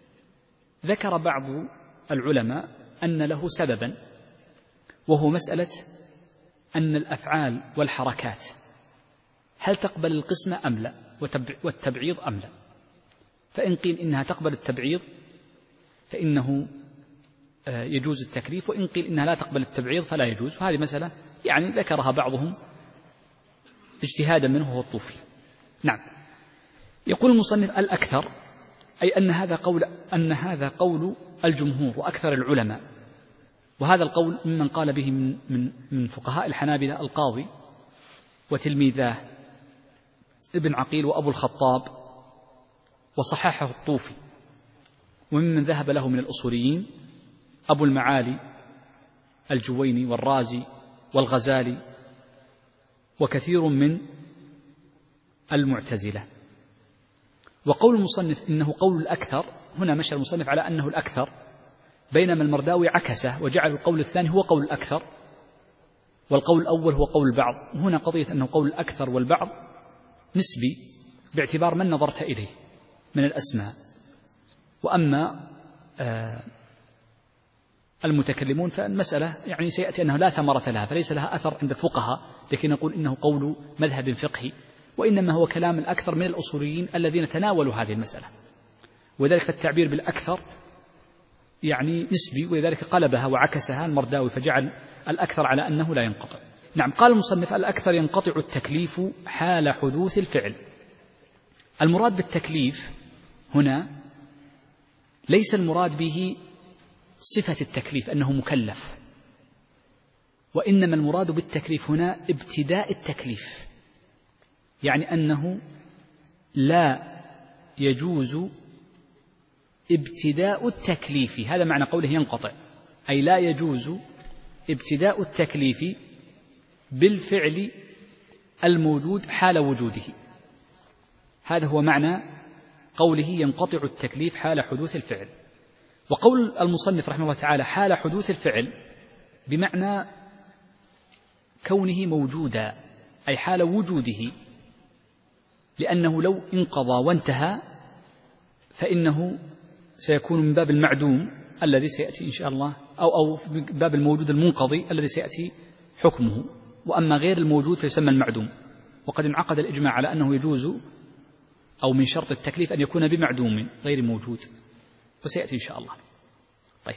ذكر بعض العلماء أن له سببا، وهو مسألة أن الأفعال والحركات هل تقبل القسمة أم لا، والتبعيض أم لا. فإن قيل إنها تقبل التبعيض فإنه يجوز التكليف، وإن قيل إنها لا تقبل التبعيض فلا يجوز. وهذه مسألة يعني ذكرها بعضهم اجتهادا منه هو الطوفي. نعم. يقول المصنف الأكثر، أي أن هذا قول أن هذا قول الجمهور وأكثر العلماء، وهذا القول ممن قال به من من من فقهاء الحنابلة القاضي وتلميذاه ابن عقيل وأبو الخطاب، وصححه الطوفي، وممن ذهب له من الأصوليين أبو المعالي الجويني والرازي والغزالي وكثير من المعتزلة. وقول المصنف إنه قول الأكثر، هنا مشى المصنف على أنه الأكثر، بينما المرداوي عكسه وجعل القول الثاني هو قول الأكثر والقول الأول هو قول البعض. وهنا قضية أنه قول الأكثر والبعض نسبي باعتبار من نظرت إليه من الأسماء، وأما آه المتكلمون فالمسألة يعني سيأتي أنه لا ثمرة لها، فليس لها أثر عند الفقهاء لكي نقول إنه قول مذهب فقهي، وإنما هو كلام الأكثر من الأصوليين الذين تناولوا هذه المسألة. وذلك التعبير بالأكثر يعني نسبي، ولذلك قلبها وعكسها المرداوي فجعل الأكثر على أنه لا ينقطع. نعم. قال المصنف الأكثر ينقطع التكليف حال حدوث الفعل. المراد بالتكليف هنا ليس المراد به صفة التكليف أنه مكلف، وإنما المراد بالتكليف هنا ابتداء التكليف، يعني أنه لا يجوز ابتداء التكليف. هذا معنى قوله ينقطع، أي لا يجوز ابتداء التكليف بالفعل الموجود حال وجوده. هذا هو معنى قوله ينقطع التكليف حال حدوث الفعل. وقول المصنف رحمه الله تعالى حال حدوث الفعل بمعنى كونه موجودا، أي حال وجوده، لأنه لو انقضى وانتهى فإنه سيكون من باب المعدوم الذي سيأتي إن شاء الله، أو أو من باب الموجود المنقضي الذي سيأتي حكمه، وأما غير الموجود فيسمى المعدوم. وقد انعقد الإجماع على أنه يجوز أو من شرط التكليف أن يكون بمعدوم غير موجود، وسيأتي إن شاء الله. طيب.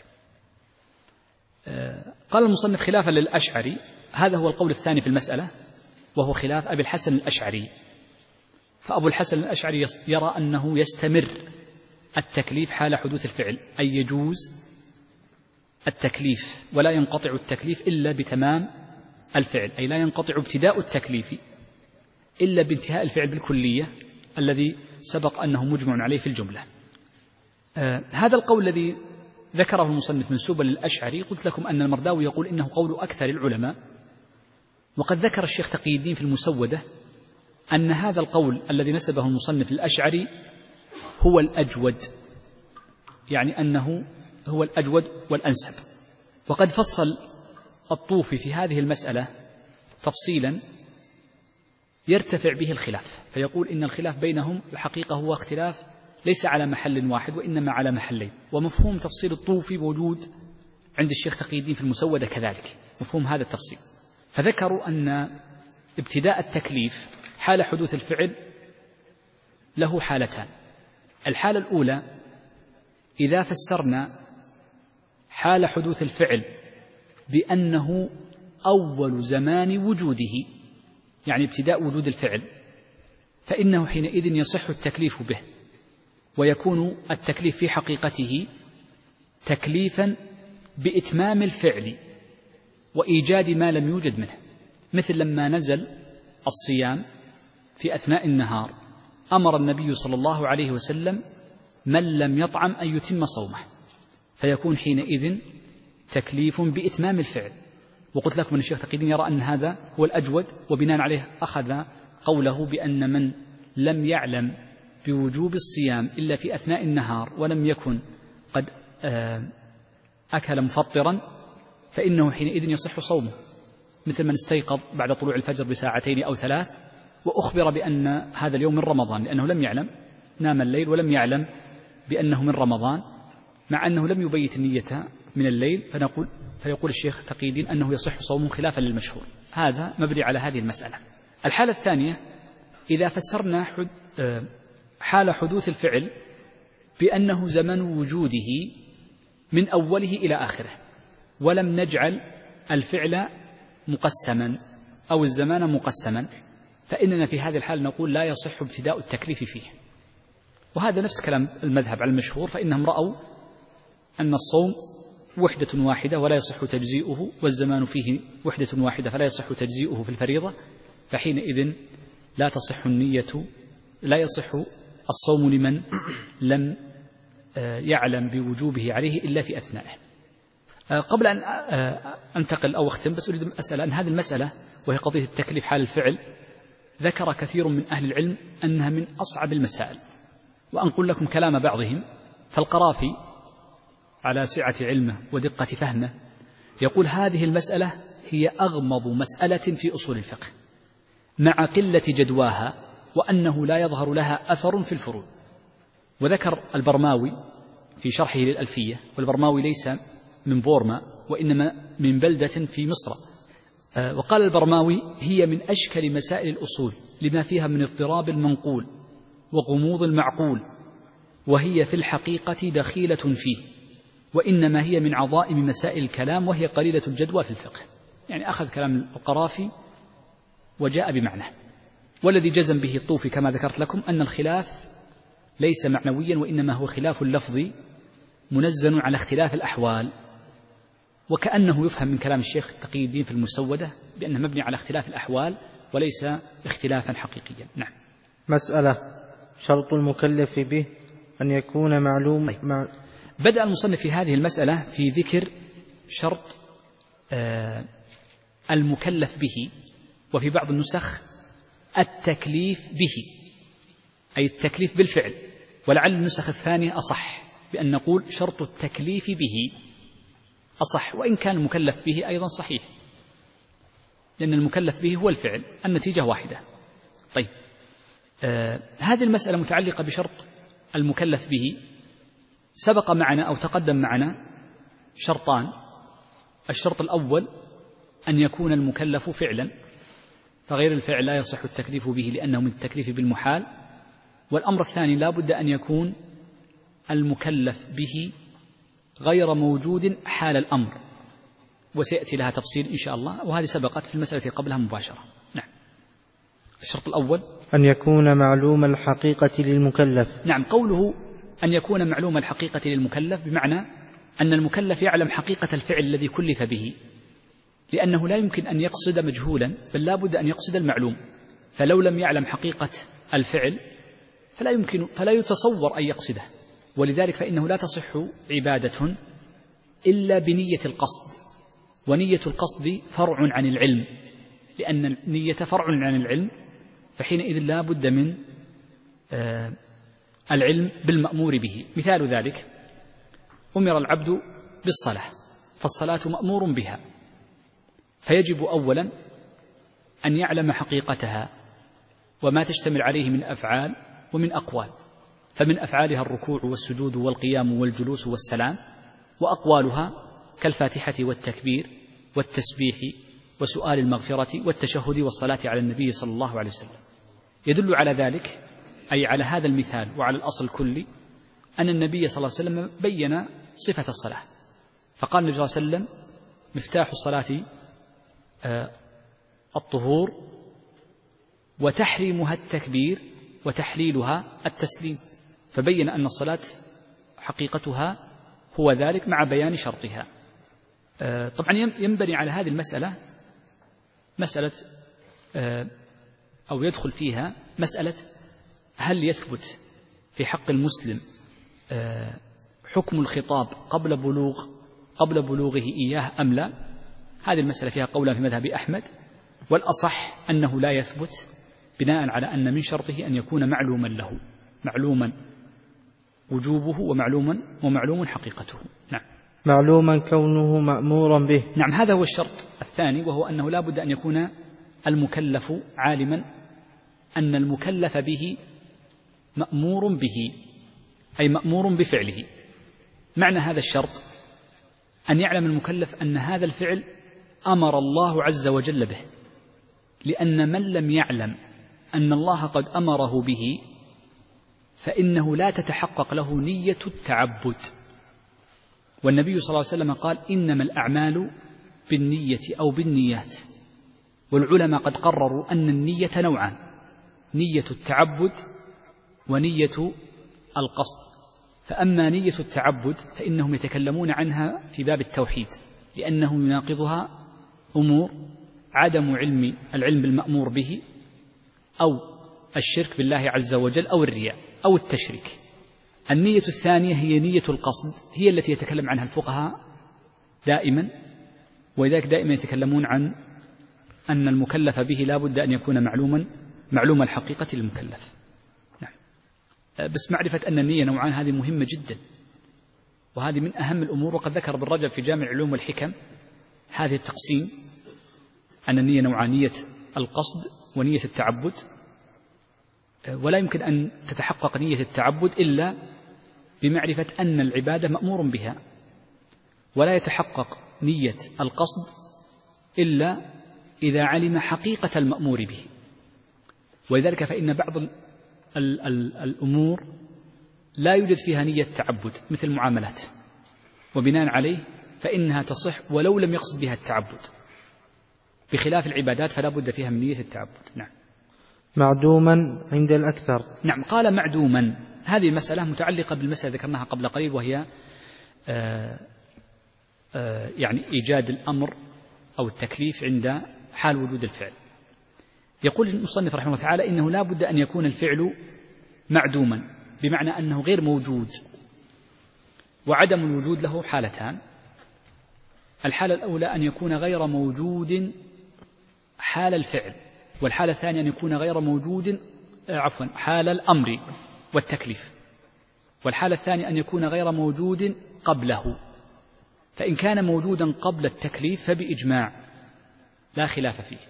آه قال المصنف خلافا للأشعري، هذا هو القول الثاني في المسألة، وهو خلاف أبي الحسن الأشعري. فأبو الحسن الأشعري يرى أنه يستمر التكليف حال حدوث الفعل، أي يجوز التكليف ولا ينقطع التكليف إلا بتمام الفعل، أي لا ينقطع ابتداء التكليف إلا بانتهاء الفعل بالكلية الذي سبق أنه مجمع عليه في الجملة. آه هذا القول الذي ذكره المصنف منسوبا للأشعري، قلت لكم أن المرداوي يقول إنه قول أكثر العلماء، وقد ذكر الشيخ تقي الدين في المسودة أن هذا القول الذي نسبه المصنف للأشعري هو الأجود، يعني أنه هو الأجود والأنسب. وقد فصل الطوفي في هذه المسألة تفصيلا يرتفع به الخلاف، فيقول إن الخلاف بينهم الحقيقة هو اختلاف ليس على محل واحد وإنما على محلين. ومفهوم تفصيل الطوفي موجود عند الشيخ تقي الدين في المسودة كذلك، مفهوم هذا التفصيل. فذكروا أن ابتداء التكليف حال حدوث الفعل له حالتان. الحالة الأولى إذا فسرنا حال حدوث الفعل بأنه أول زمان وجوده، يعني ابتداء وجود الفعل، فإنه حينئذ يصح التكليف به، ويكون التكليف في حقيقته تكليفا بإتمام الفعل وإيجاد ما لم يوجد منه، مثل لما نزل الصيام في أثناء النهار أمر النبي صلى الله عليه وسلم من لم يطعم أن يتم صومه، فيكون حينئذ تكليف بإتمام الفعل. وقلت لكم أن الشيخ تقي الدين يرى أن هذا هو الأجود، وبناء عليه أخذ قوله بأن من لم يعلم بوجوب الصيام إلا في أثناء النهار ولم يكن قد أكل مفطرا فإنه حينئذ يصح صومه، مثل من استيقظ بعد طلوع الفجر بساعتين أو ثلاث وأخبر بأن هذا اليوم من رمضان، لأنه لم يعلم، نام الليل ولم يعلم بأنه من رمضان، مع أنه لم يبيت النية من الليل، فنقول فيقول الشيخ تقي الدين أنه يصح صومه خلافا للمشهور. هذا مبني على هذه المسألة. الحالة الثانية إذا فسرنا حال حدوث الفعل بأنه زمن وجوده من أوله إلى آخره، ولم نجعل الفعل مقسما أو الزمان مقسما، فإننا في هذه الحال نقول لا يصح ابتداء التكليف فيه. وهذا نفس كلام المذهب على المشهور، فإنهم رأوا أن الصوم وحدة واحدة ولا يصح تجزيئه، والزمان فيه وحدة واحدة فلا يصح تجزيئه في الفريضة، فحينئذ لا تصح النية، لا يصح الصوم لمن لم يعلم بوجوبه عليه إلا في أثنائه. قبل أن أنتقل أو أختم بس أريد أسأل عن هذه المسألة، وهي قضية التكليف حال الفعل. ذكر كثير من أهل العلم أنها من أصعب المسائل، وأنقل لكم كلام بعضهم. فالقرافي على سعة علمه ودقة فهمه يقول هذه المسألة هي أغمض مسألة في أصول الفقه مع قلة جدواها، وأنه لا يظهر لها أثر في الفروع. وذكر البرماوي في شرحه للألفية، والبرماوي ليس من بورما وإنما من بلدة في مصر، وقال البرماوي هي من أشكل مسائل الأصول لما فيها من اضطراب المنقول وغموض المعقول، وهي في الحقيقة دخيلة فيه، وإنما هي من عظائم مسائل الكلام، وهي قليلة الجدوى في الفقه. يعني أخذ كلام القرافي وجاء بمعنى. والذي جزم به الطوفي كما ذكرت لكم أن الخلاف ليس معنويا، وإنما هو خلاف لفظي منزل على اختلاف الأحوال، وكأنه يفهم من كلام الشيخ تقي الدين في المسودة بأنه مبني على اختلاف الأحوال وليس اختلافا حقيقيا. نعم.
مسألة شرط المكلف به أن يكون معلوم. طيب. مع...
بدأ المصنف في هذه المسألة في ذكر شرط آه المكلف به، وفي بعض النسخ التكليف به، أي التكليف بالفعل، ولعل النسخ الثانية أصح بأن نقول شرط التكليف به أصح، وإن كان المكلف به أيضا صحيح، لأن المكلف به هو الفعل، النتيجة واحدة. طيب آه هذه المسألة متعلقة بشرط المكلف به. سبق معنا أو تقدم معنا شرطان. الشرط الأول أن يكون المكلف فعلا، فغير الفعل لا يصح التكليف به لأنه من التكليف بالمحال. والأمر الثاني لا بد أن يكون المكلف به غير موجود حال الأمر، وسيأتي لها تفصيل إن شاء الله، وهذه سبقت في المسألة قبلها مباشرة. نعم. الشرط الأول
أن يكون معلوم الحقيقة للمكلف.
نعم، قوله أن يكون معلوم الحقيقة للمكلف بمعنى أن المكلف يعلم حقيقة الفعل الذي كلف به، لأنه لا يمكن أن يقصد مجهولا، بل لا بد أن يقصد المعلوم. فلو لم يعلم حقيقة الفعل فلا يمكن فلا يتصور أن يقصده، ولذلك فإنه لا تصح عبادة إلا بنية القصد، ونية القصد فرع عن العلم، لأن النية فرع عن العلم، فحينئذ لا بد من آه العلم بالمأمور به. مثال ذلك أمر العبد بالصلاة، فالصلاة مأمور بها، فيجب أولا أن يعلم حقيقتها وما تشتمل عليه من أفعال ومن أقوال. فمن أفعالها الركوع والسجود والقيام والجلوس والسلام، وأقوالها كالفاتحة والتكبير والتسبيح وسؤال المغفرة والتشهد والصلاة على النبي صلى الله عليه وسلم. يدل على ذلك، أي على هذا المثال وعلى الأصل الكلي، أن النبي صلى الله عليه وسلم بين صفة الصلاة، فقال النبي صلى الله عليه وسلم مفتاح الصلاة آه الطهور، وتحريمها التكبير، وتحليلها التسليم. فبين أن الصلاة حقيقتها هو ذلك مع بيان شرطها. طبعا ينبني على هذه المسألة مسألة أو يدخل فيها مسألة هل يثبت في حق المسلم حكم الخطاب قبل بلوغ قبل بلوغه إياه أم لا. هذه المسألة فيها قولا في مذهب أحمد، والأصح أنه لا يثبت بناء على أن من شرطه أن يكون معلوما له، معلوما وجوبه ومعلوما ومعلوم حقيقته. نعم.
معلوما كونه مأمورا به.
نعم، هذا هو الشرط الثاني، وهو أنه لا بد أن يكون المكلف عالما أن المكلف به مأمور به، أي مأمور بفعله. معنى هذا الشرط أن يعلم المكلف أن هذا الفعل أمر الله عز وجل به، لأن من لم يعلم أن الله قد أمره به فإنه لا تتحقق له نية التعبد. والنبي صلى الله عليه وسلم قال إنما الأعمال بالنية أو بالنيات، والعلماء قد قرروا أن النية نوعان: نية التعبد ونية القصد. فأما نية التعبد فإنهم يتكلمون عنها في باب التوحيد، لأنه يناقضها أمور: عدم علم العلم بالمأمور به، أو الشرك بالله عز وجل، أو الرياء، أو التشريك. النية الثانية هي نية القصد، هي التي يتكلم عنها الفقهاء دائما، ولذلك دائما يتكلمون عن أن المكلف به لا بد أن يكون معلوما معلوم الحقيقة للمكلف. نعم. بس معرفة أن النية نوعان هذه مهمة جدا، وهذه من أهم الأمور. وقد ذكر ابن رجب في جامع العلوم والحكم هذه التقسيم، أن النية نوعان: نية القصد ونية التعبد. ولا يمكن أن تتحقق نية التعبد إلا بمعرفة أن العبادة مأمور بها، ولا يتحقق نية القصد إلا إذا علم حقيقة المأمور به. ولذلك فإن بعض ال ال ال الأمور لا يوجد فيها نية تعبد، مثل المعاملات، وبناء عليه فإنها تصح ولو لم يقصد بها التعبد، بخلاف العبادات فلا بد فيها من نية التعبد. نعم.
معدوما عند الأكثر.
نعم، قال معدوما. هذه المسألة متعلقة بالمسألة ذكرناها قبل قليل، وهي آآ آآ يعني إيجاد الأمر أو التكليف عند حال وجود الفعل. يقول المصنف رحمه الله تعالى إنه لا بد أن يكون الفعل معدوما، بمعنى أنه غير موجود. وعدم الوجود له حالتان: الحالة الأولى أن يكون غير موجود حال الفعل، والحالة الثانية أن يكون غير موجود عفوا حال الأمر والتكليف، والحالة الثانية أن يكون غير موجود قبله. فإن كان موجودا قبل التكليف فبإجماع لا خلاف فيه،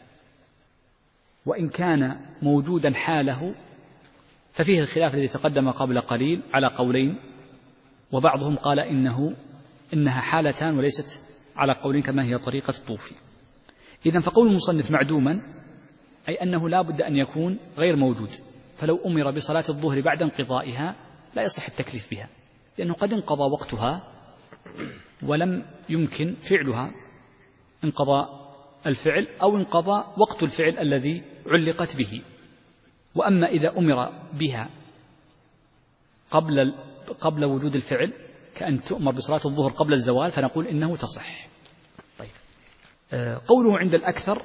وإن كان موجودا حاله ففيه الخلاف الذي تقدم قبل قليل على قولين، وبعضهم قال إنه إنها حالتان وليست على قولين كما هي طريقة الطوفي. إذن فقول المصنف معدوما أي أنه لا بد أن يكون غير موجود، فلو أمر بصلاة الظهر بعد انقضائها لا يصح التكليف بها، لأنه قد انقضى وقتها ولم يمكن فعلها، انقضى الفعل أو انقضى وقت الفعل الذي علقت به. وأما إذا أمر بها قبل قبل وجود الفعل، كأن تؤمر بصلاة الظهر قبل الزوال، فنقول إنه تصح. طيب، قوله عند الأكثر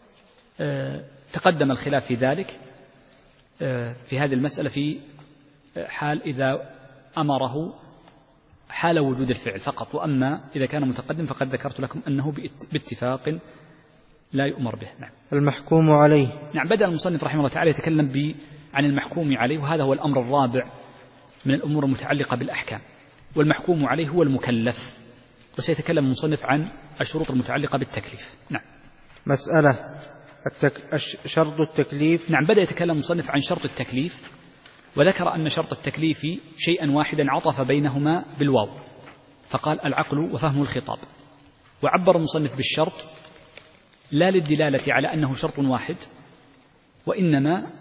تقدم الخلاف في ذلك في هذه المسألة في حال إذا أمره حال وجود الفعل فقط، وأما إذا كان متقدم فقد ذكرت لكم أنه باتفاق لا يؤمر به. نعم.
المحكوم عليه.
نعم، بدأ المصنف رحمه الله تعالى يتكلم عن المحكوم عليه، وهذا هو الأمر الرابع من الأمور المتعلقة بالأحكام. والمحكوم عليه هو المكلف، وسيتكلم المصنف عن الشروط المتعلقة بالتكليف. نعم.
مسألة التك... شرط التكليف.
نعم، بدأ يتكلم المصنف عن شرط التكليف، وذكر أن شرط التكليف شيئا واحدا عطف بينهما بالواو، فقال العقل وفهم الخطاب. وعبر المصنف بالشرط لا للدلالة على أنه شرط واحد، وإنما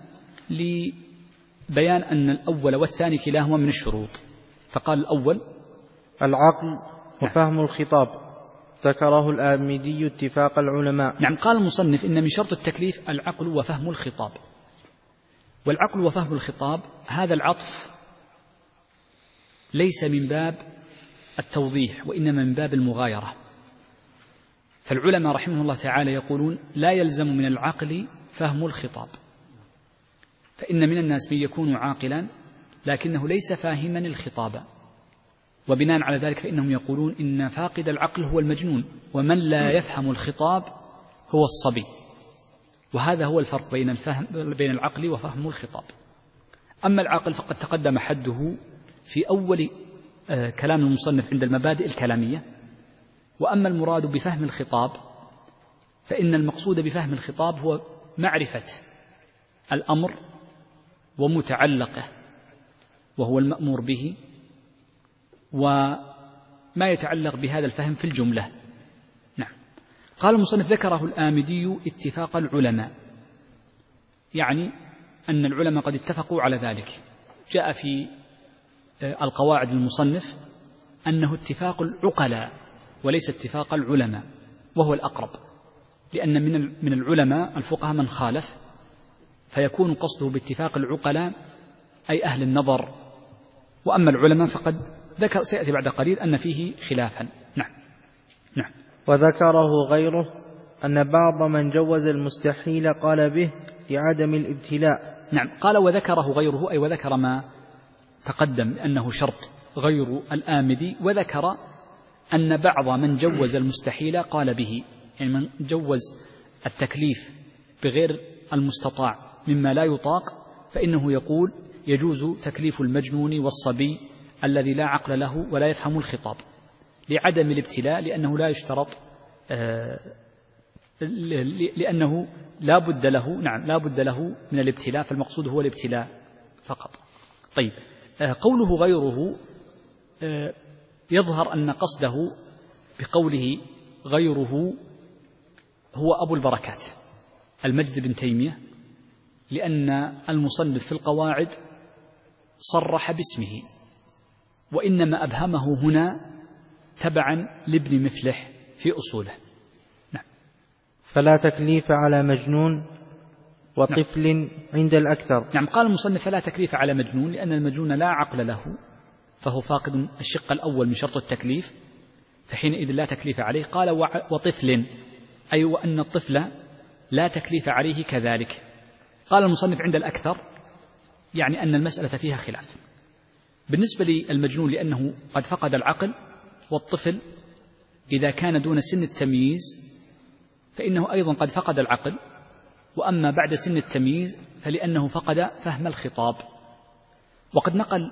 لبيان أن الأول والثاني كلاهما من الشروط. فقال الأول
العقل وفهم نعم. الخطاب ذكره الآمدي اتفاق العلماء.
نعم، قال المصنف إن من شرط التكليف العقل وفهم الخطاب. والعقل وفهم الخطاب هذا العطف ليس من باب التوضيح وإنما من باب المغايرة. فالعلماء رحمه الله تعالى يقولون لا يلزم من العقل فهم الخطاب، فإن من الناس من يكون عاقلا لكنه ليس فاهما الخطاب، وبناء على ذلك فإنهم يقولون إن فاقد العقل هو المجنون، ومن لا يفهم الخطاب هو الصبي. وهذا هو الفرق بين الفهم بين العقل وفهم الخطاب. أما العاقل فقد تقدم حده في أول كلام المصنف عند المبادئ الكلامية. وأما المراد بفهم الخطاب فإن المقصود بفهم الخطاب هو معرفة الأمر ومتعلقه وهو المأمور به، وما يتعلق بهذا الفهم في الجملة. نعم. قال المصنف: ذكره الآمدي اتفاق العلماء، يعني أن العلماء قد اتفقوا على ذلك. جاء في القواعد المصنف أنه اتفاق العقلاء وليس اتفاق العلماء، وهو الأقرب، لأن من من العلماء الفقهاء من خالف، فيكون قصده باتفاق العقلاء أي أهل النظر، وأما العلماء فقد ذكر سيأتي بعد قليل أن فيه خلافا. نعم. نعم.
وذكره غيره أن بعض من جوز المستحيل قال به لعدم الابتلاء.
نعم. قال وذكره غيره أي وذكر ما تقدم أنه شرط غير الآمدي، وذكر أن بعض من جوز المستحيل قال به، يعني من جوز التكليف بغير المستطاع مما لا يطاق فإنه يقول يجوز تكليف المجنون والصبي الذي لا عقل له ولا يفهم الخطاب لعدم الابتلاء، لأنه لا يشترط آه لأنه لا بد له نعم لا بد له من الابتلاء، فالمقصود هو الابتلاء فقط. طيب، آه قوله غيره آه يظهر أن قصده بقوله غيره هو أبو البركات المجد بن تيمية، لأن المصنف في القواعد صرح باسمه، وإنما أبهمه هنا تبعا لابن مفلح في أصوله. نعم.
فلا تكليف على مجنون وطفل نعم. عند الأكثر.
نعم. قال المصنف فلا تكليف على مجنون، لأن المجنون لا عقل له، فهو فاقد الشق الأول من شرط التكليف، فحينئذ لا تكليف عليه. قال وطفل أي وأن الطفل لا تكليف عليه كذلك. قال المصنف عند الأكثر، يعني أن المسألة فيها خلاف. بالنسبة للمجنون لأنه قد فقد العقل، والطفل إذا كان دون سن التمييز فإنه أيضا قد فقد العقل، وأما بعد سن التمييز فلأنه فقد فهم الخطاب. وقد نقل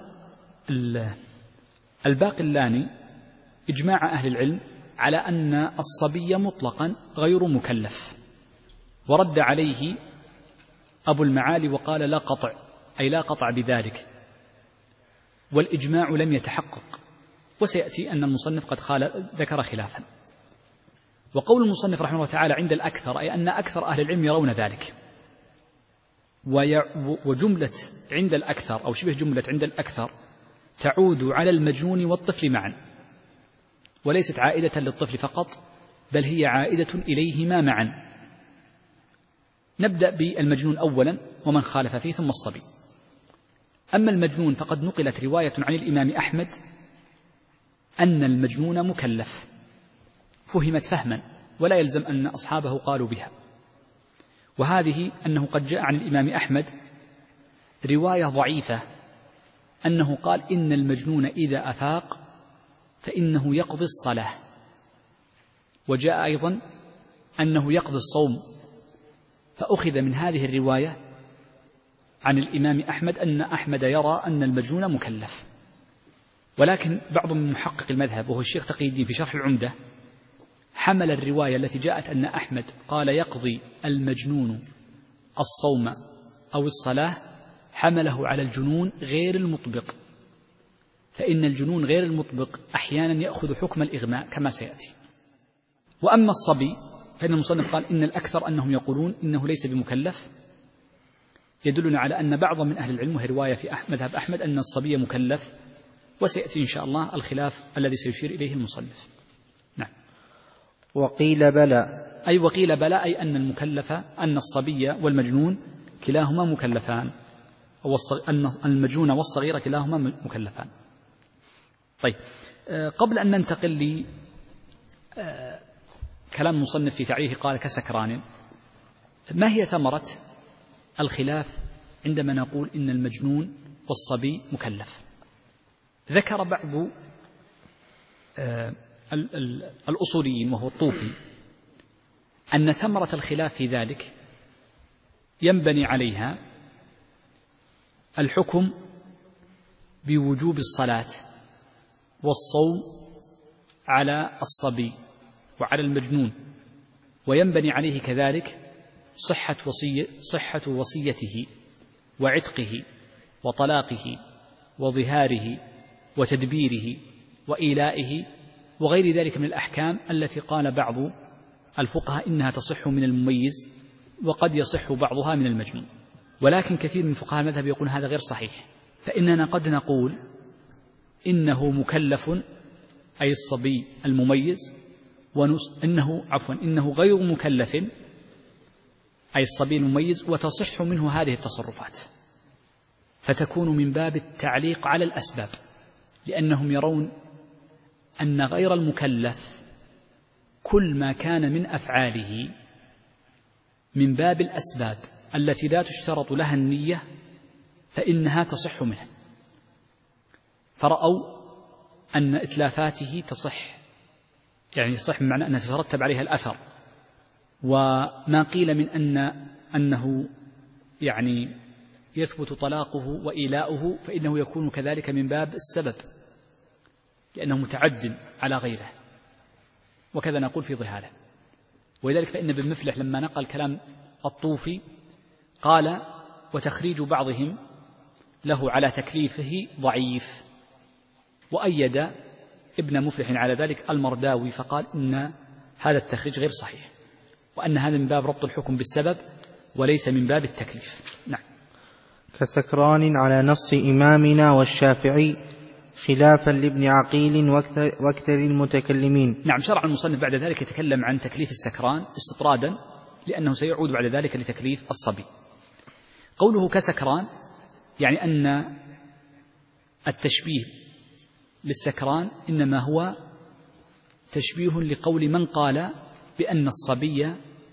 الباقلاني إجماع أهل العلم على أن الصبي مطلقا غير مكلف، ورد عليه أبو المعالي وقال لا قطع، أي لا قطع بذلك، والإجماع لم يتحقق. وسيأتي أن المصنف قد قال ذكر خلافا. وقول المصنف رحمه الله تعالى عند الأكثر أي أن أكثر أهل العلم يرون ذلك، وجملة عند الأكثر أو شبه جملة عند الأكثر تعود على المجنون والطفل معا، وليست عائدة للطفل فقط، بل هي عائدة إليهما معا. نبدأ بالمجنون أولا ومن خالف فيه ثم الصبي. أما المجنون فقد نقلت رواية عن الإمام أحمد أن المجنون مكلف، فهمت فهما ولا يلزم أن أصحابه قالوا بها، وهذه أنه قد جاء عن الإمام أحمد رواية ضعيفة أنه قال إن المجنون إذا أفاق فإنه يقضي الصلاة، وجاء أيضا أنه يقضي الصوم، فأخذ من هذه الرواية عن الإمام أحمد أن أحمد يرى أن المجنون مكلف. ولكن بعض من محقق المذهب وهو الشيخ تقي الدين في شرح العمدة حمل الرواية التي جاءت أن أحمد قال يقضي المجنون الصوم أو الصلاة، حمله على الجنون غير المطبق، فإن الجنون غير المطبق أحيانا يأخذ حكم الإغماء كما سيأتي. وأما الصبي فإن المصنف قال إن الأكثر أنهم يقولون إنه ليس بمكلف، يدلنا على أن بعض من أهل العلم وهي رواية في مذهب أحمد أن الصبي مكلف، وسيأتي إن شاء الله الخلاف الذي سيشير إليه المصنف. نعم.
وقيل بلى
أي وقيل بلى أي أن المكلف أن الصبي والمجنون كلاهما مكلفان، أو أن المجنون والصغير كلاهما مكلفان. طيب، قبل أن ننتقل لي كلام المصنف في تعريفه قال كسكران، ما هي ثمرة الخلاف عندما نقول إن المجنون والصبي مكلف؟ ذكر بعض الأصوليين وهو الطوفي أن ثمرة الخلاف في ذلك ينبني عليها الحكم بوجوب الصلاة والصوم على الصبي وعلى المجنون، وينبني عليه كذلك صحة وصية صحة وصيته وعتقه وطلاقه وظهاره وتدبيره وإيلائه وغير ذلك من الأحكام التي قال بعض الفقهاء إنها تصح من المميز وقد يصح بعضها من المجنون. ولكن كثير من فقهاء المذهب يقول هذا غير صحيح، فإننا قد نقول إنه مكلف أي الصبي المميز، وإنه عفوا إنه غير مكلف أي الصبي المميز، وتصح منه هذه التصرفات، فتكون من باب التعليق على الأسباب، لأنهم يرون أن غير المكلف كل ما كان من أفعاله من باب الأسباب التي لا تشترط لها النية فإنها تصح منه، فرأوا أن إتلافاته تصح، يعني يصح بمعنى أن تترتب عليها الأثر، وما قيل من أن أنه يعني يثبت طلاقه وإيلاؤه فإنه يكون كذلك من باب السبب لأنه متعد على غيره، وكذا نقول في ظهاله. ولذلك فإن ابن مفلح لما نقل كلام الطوفي قال وتخريج بعضهم له على تكليفه ضعيف، وأيد ابن مفلح على ذلك المرداوي فقال إن هذا التخريج غير صحيح، وأن هذا من باب ربط الحكم بالسبب وليس من باب التكليف. نعم.
كسكران على نص إمامنا والشافعي خلافا لابن عقيل واكثر المتكلمين.
نعم. شرع المصنف بعد ذلك يتكلم عن تكليف السكران استطرادا، لأنه سيعود بعد ذلك لتكليف الصبي. قوله كسكران يعني أن التشبيه للسكران إنما هو تشبيه لقول من قال بأن الصبي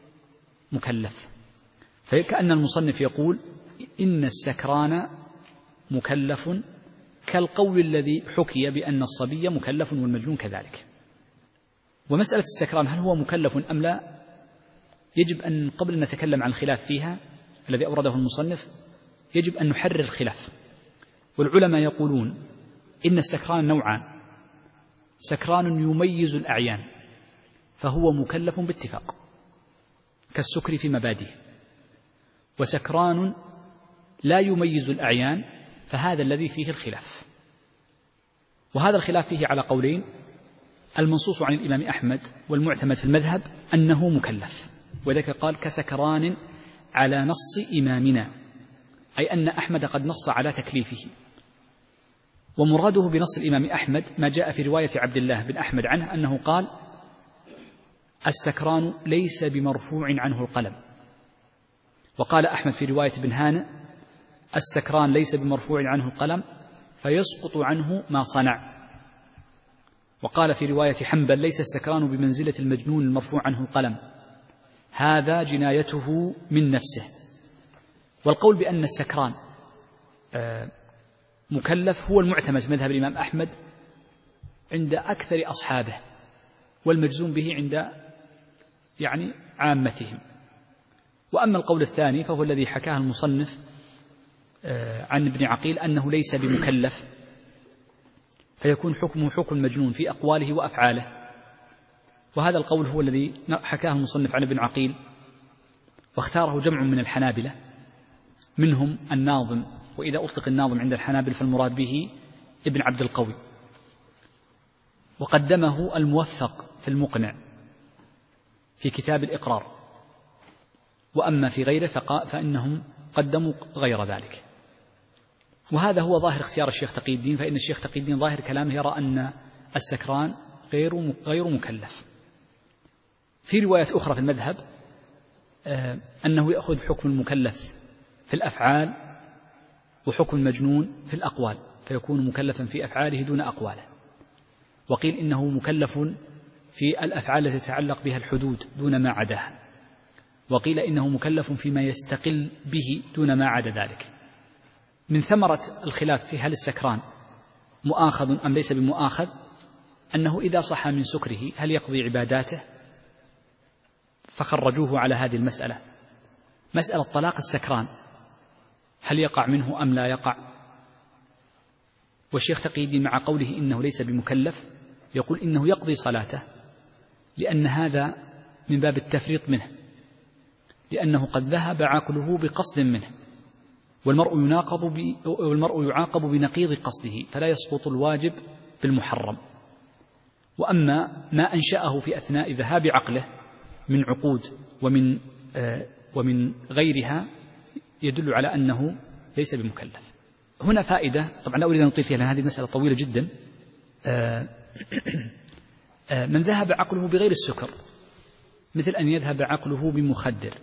مكلف، فكأن المصنف يقول إن السكران مكلف كالقول الذي حكي بأن الصبي مكلف والمجنون كذلك. ومسألة السكران هل هو مكلف أم لا يجب أن قبل أن نتكلم عن الخلاف فيها الذي أورده المصنف يجب أن نحرر الخلاف. والعلماء يقولون إن السكران نوعان: سكران يميز الأعيان فهو مكلف باتفاق كالسكر في مبادئه، وسكران لا يميز الأعيان فهذا الذي فيه الخلاف. وهذا الخلاف فيه على قولين: المنصوص عن الإمام أحمد والمعتمد في المذهب أنه مكلف، وذلك قال كسكران على نص إمامنا، أي أن أحمد قد نص على تكليفه. ومراده بنص الإمام أحمد ما جاء في رواية عبد الله بن أحمد عنه أنه قال السكران ليس بمرفوع عنه القلم. وقال أحمد في رواية بن هانئ السكران ليس بمرفوع عنه القلم فيسقط عنه ما صنع. وقال في رواية حنبل ليس السكران بمنزلة المجنون المرفوع عنه القلم، هذا جنايته من نفسه. والقول بأن السكران مكلف هو المعتمد في مذهب الإمام أحمد عند أكثر أصحابه، والمجزوم به عند يعني عامتهم. وأما القول الثاني فهو الذي حكاه المصنف عن ابن عقيل أنه ليس بمكلف، فيكون حكمه حكم المجنون في أقواله وأفعاله. وهذا القول هو الذي حكاه المصنف عن ابن عقيل، واختاره جمع من الحنابلة منهم الناظم، وإذا أطلق الناظم عند الحنابل فالمراد به ابن عبد القوي، وقدمه الموفق في المقنع في كتاب الإقرار. وأما في غيره فإنهم قدموا غير ذلك. وهذا هو ظاهر اختيار الشيخ تقي الدين، فإن الشيخ تقي الدين ظاهر كلامه يرى أن السكران غير غير مكلف. في رواية أخرى في المذهب أنه يأخذ حكم المكلف في الأفعال وحكم المجنون في الأقوال، فيكون مكلفا في أفعاله دون أقواله. وقيل إنه مكلف في الأفعال التي تتعلق بها الحدود دون ما عداها، وقيل إنه مكلف فيما يستقل به دون ما عدا ذلك. من ثمرة الخلاف في هل السكران مؤاخذ أم ليس بمؤاخذ أنه إذا صح من سكره هل يقضي عباداته، فخرجوه على هذه المسألة. مسألة طلاق السكران هل يقع منه أم لا يقع؟ والشيخ تقي الدين مع قوله إنه ليس بمكلف يقول إنه يقضي صلاته، لأن هذا من باب التفريط منه، لأنه قد ذهب عقله بقصد منه، والمرء يناقض ب... والمرء يعاقب بنقيض قصده، فلا يسقط الواجب بالمحرم. وأما ما أنشأه في أثناء ذهاب عقله من عقود ومن آه ومن غيرها يدل على أنه ليس بمكلف. هنا فائدة، طبعا لا أريد أن أطيل فيها لأن هذه مسألة طويلة جدا. آه آه من ذهب عقله بغير السكر مثل أن يذهب عقله بمخدر،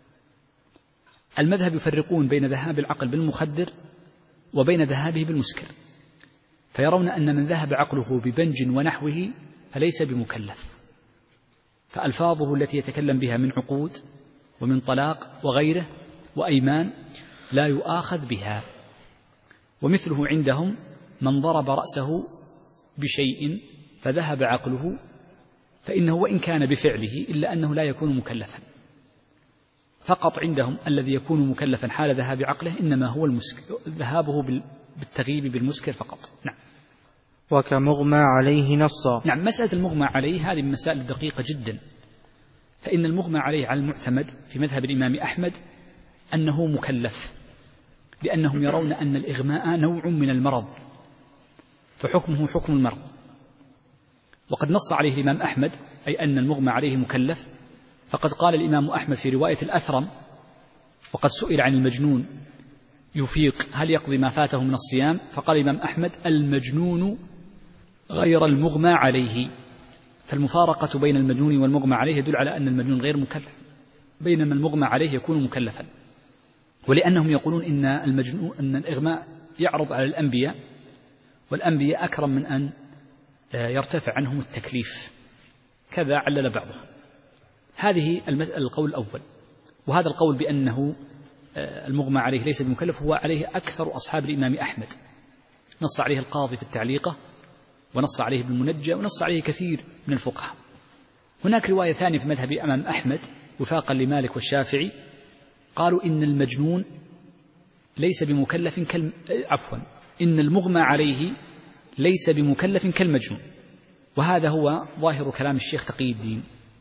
المذهب يفرقون بين ذهاب العقل بالمخدر وبين ذهابه بالمسكر، فيرون أن من ذهب عقله ببنج ونحوه فليس بمكلف، فألفاظه التي يتكلم بها من عقود ومن طلاق وغيره وأيمان لا يؤاخذ بها. ومثله عندهم من ضرب رأسه بشيء فذهب عقله فإنه وإن كان بفعله إلا أنه لا يكون مكلفا، فقط عندهم الذي يكون مكلفا حال ذهاب عقله إنما هو المسكر، ذهابه بالتغيب بالمسكر فقط. نعم.
وكمغمى عليه نصا.
نعم. مسألة المغمى عليه هذه من مسائل دقيقة جدا، فإن المغمى عليه على المعتمد في مذهب الإمام أحمد أنه مكلف، لأنهم يرون أن الإغماء نوع من المرض فحكمه حكم المرض، وقد نص عليه الإمام أحمد أي أن المغمى عليه مكلف. فقد قال الإمام أحمد في رواية الأثرم وقد سئل عن المجنون يفيق هل يقضي ما فاته من الصيام، فقال الإمام أحمد المجنون غير المغمى عليه، فالمفارقة بين المجنون والمغمى عليه يدل على أن المجنون غير مكلف، بينما المغمى عليه يكون مكلفا. ولأنهم يقولون إن المجنون أن الإغماء يعرض على الأنبياء، والأنبياء أكرم من أن يرتفع عنهم التكليف، كذا علل بعضهم. هذه المسألة القول الأول. وهذا القول بأنه المغمى عليه ليس بمكلف هو عليه أكثر أصحاب الإمام أحمد، نص عليه القاضي في التعليقة، ونص عليه ابن المنجى، ونص عليه كثير من الفقهاء. هناك رواية ثانية في مذهب الإمام أحمد وفاقا لمالك والشافعي، قالوا إن المجنون ليس بمكلف كالم... عفوا إن المغمى عليه ليس بمكلف كالمجنون، وهذا هو ظاهر كلام الشيخ تقي الدين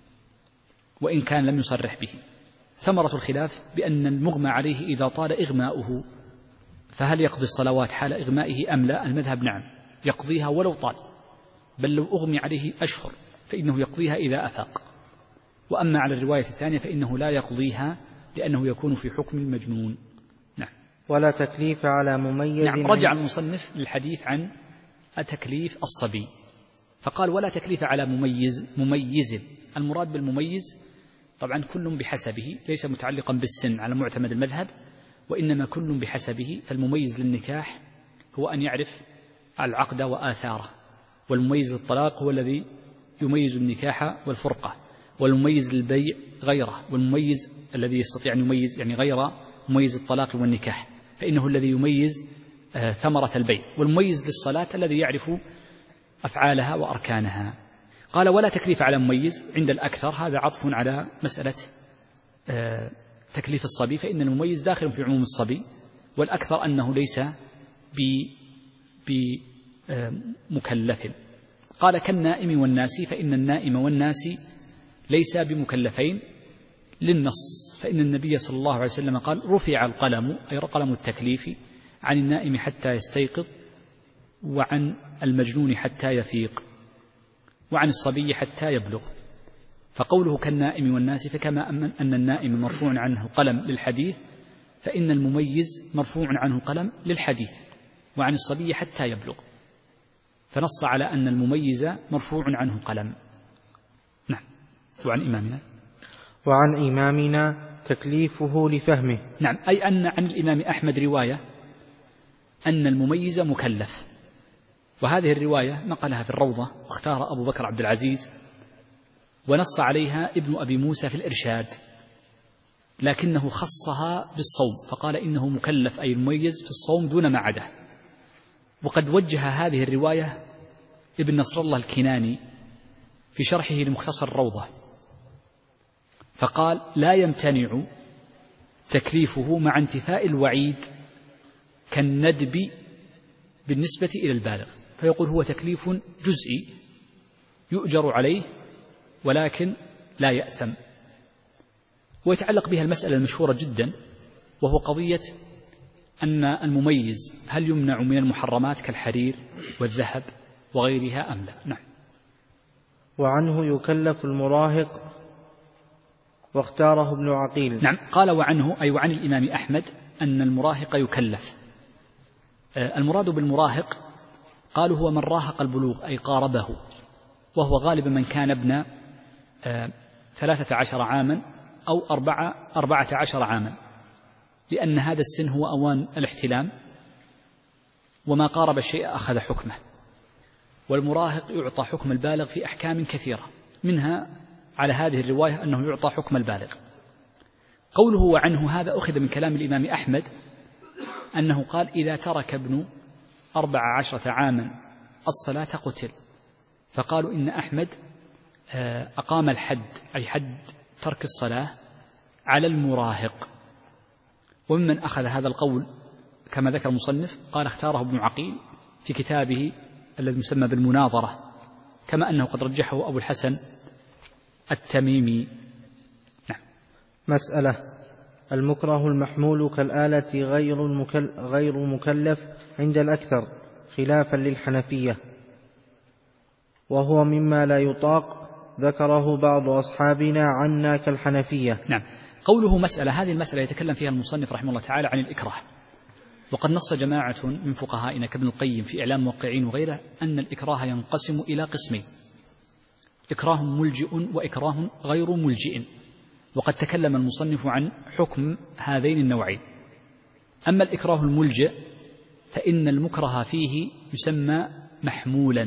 وإن كان لم يصرح به. ثمرة الخلاف بأن المغمى عليه إذا طال إغماؤه فهل يقضي الصلوات حال إغمائه أم لا؟ المذهب نعم يقضيها ولو طال، بل لو أغمي عليه أشهر فإنه يقضيها إذا أفاق. وأما على الرواية الثانية فإنه لا يقضيها لأنه يكون في حكم المجنون. نعم.
ولا تكليف على مميز.
نعم. رجع المصنف للحديث عن تكليف الصبي فقال ولا تكليف على مميز. مميز المراد بالمميز طبعا كل بحسبه، ليس متعلقا بالسن على معتمد المذهب، وإنما كل بحسبه. فالمميز للنكاح هو أن يعرف العقد وآثاره، والمميز للطلاق هو الذي يميز النكاح والفرقة، والمميز للبيع غيره، والمميز الذي يستطيع أن يميز يعني غير مميز الطلاق والنكاح فإنه الذي يميز آه ثمرة البيع، والمميز للصلاة الذي يعرف أفعالها وأركانها. قال ولا تكليف على مميز عند الأكثر، هذا عطف على مسألة آه تكليف الصبي، فإن المميز داخل في عموم الصبي، والأكثر أنه ليس بمكلف. قال كالنائم والناس، فإن النائم والناس ليس بمكلفين للنص، فإن النبي صلى الله عليه وسلم قال رفع القلم أي قلم التكليف عن النائم حتى يستيقظ، وعن المجنون حتى يفيق، وعن الصبي حتى يبلغ. فقوله كالنائم والناس فكما أن النائم مرفوع عنه القلم للحديث، فإن المميز مرفوع عنه القلم للحديث، وعن الصبي حتى يبلغ، فنص على أن المميز مرفوع عنه القلم. نعم. وعن إمامنا
وعن إمامنا تكليفه لفهمه.
نعم. أي أن عن الإمام أحمد رواية أن المميز مكلف، وهذه الرواية نقلها في الروضة واختار أبو بكر عبد العزيز، ونص عليها ابن أبي موسى في الإرشاد، لكنه خصها بالصوم فقال إنه مكلف أي مميز في الصوم دون ما عداه. وقد وجه هذه الرواية ابن نصر الله الكناني في شرحه لمختصر الروضة فقال لا يمتنع تكليفه مع انتفاء الوعيد كالندب بالنسبة إلى البالغ، فيقول هو تكليف جزئي يؤجر عليه ولكن لا يأثم. ويتعلق بها المسألة المشهورة جدا وهو قضية أن المميز هل يمنع من المحرمات كالحرير والذهب وغيرها أم لا. نعم.
وعنه يكلف المراهق واختاره ابن عقيل.
نعم، قال وعنه أي وعن الإمام أحمد أن المراهق يكلف. المراد بالمراهق قالوا هو من راهق البلوغ أي قاربه، وهو غالبا من كان ابن ثلاثة عشر عاما أو أربعة, أربعة عشر عاما، لأن هذا السن هو أوان الاحتلام، وما قارب الشيء أخذ حكمه. والمراهق يعطى حكم البالغ في أحكام كثيرة، منها على هذه الرواية أنه يعطى حكم البالغ. قوله وعنه هذا أخذ من كلام الإمام أحمد أنه قال إذا ترك ابن أربع عشرة عاما الصلاة قتل، فقالوا إن أحمد أقام الحد أي حد ترك الصلاة على المراهق. وممن أخذ هذا القول كما ذكر المصنف قال اختاره ابن عقيل في كتابه الذي يسمى بالمناظرة، كما أنه قد رجحه أبو الحسن التميمي. نعم.
مسألة: المكره المحمول كالآلة غير المكل غير مكلف عند الأكثر خلافا للحنفية، وهو مما لا يطاق، ذكره بعض أصحابنا عنا كالحنفية.
نعم. قوله مسألة، هذه المسألة يتكلم فيها المصنف رحمه الله تعالى عن الإكراه، وقد نص جماعة من فقهائنا كابن القيم في إعلام موقعين وغيره أن الإكراه ينقسم إلى قسمين: إكراه ملجئ وإكراه غير ملجئ. وقد تكلم المصنف عن حكم هذين النوعين. أما الإكراه الملجئ فإن المكره فيه يسمى محمولا،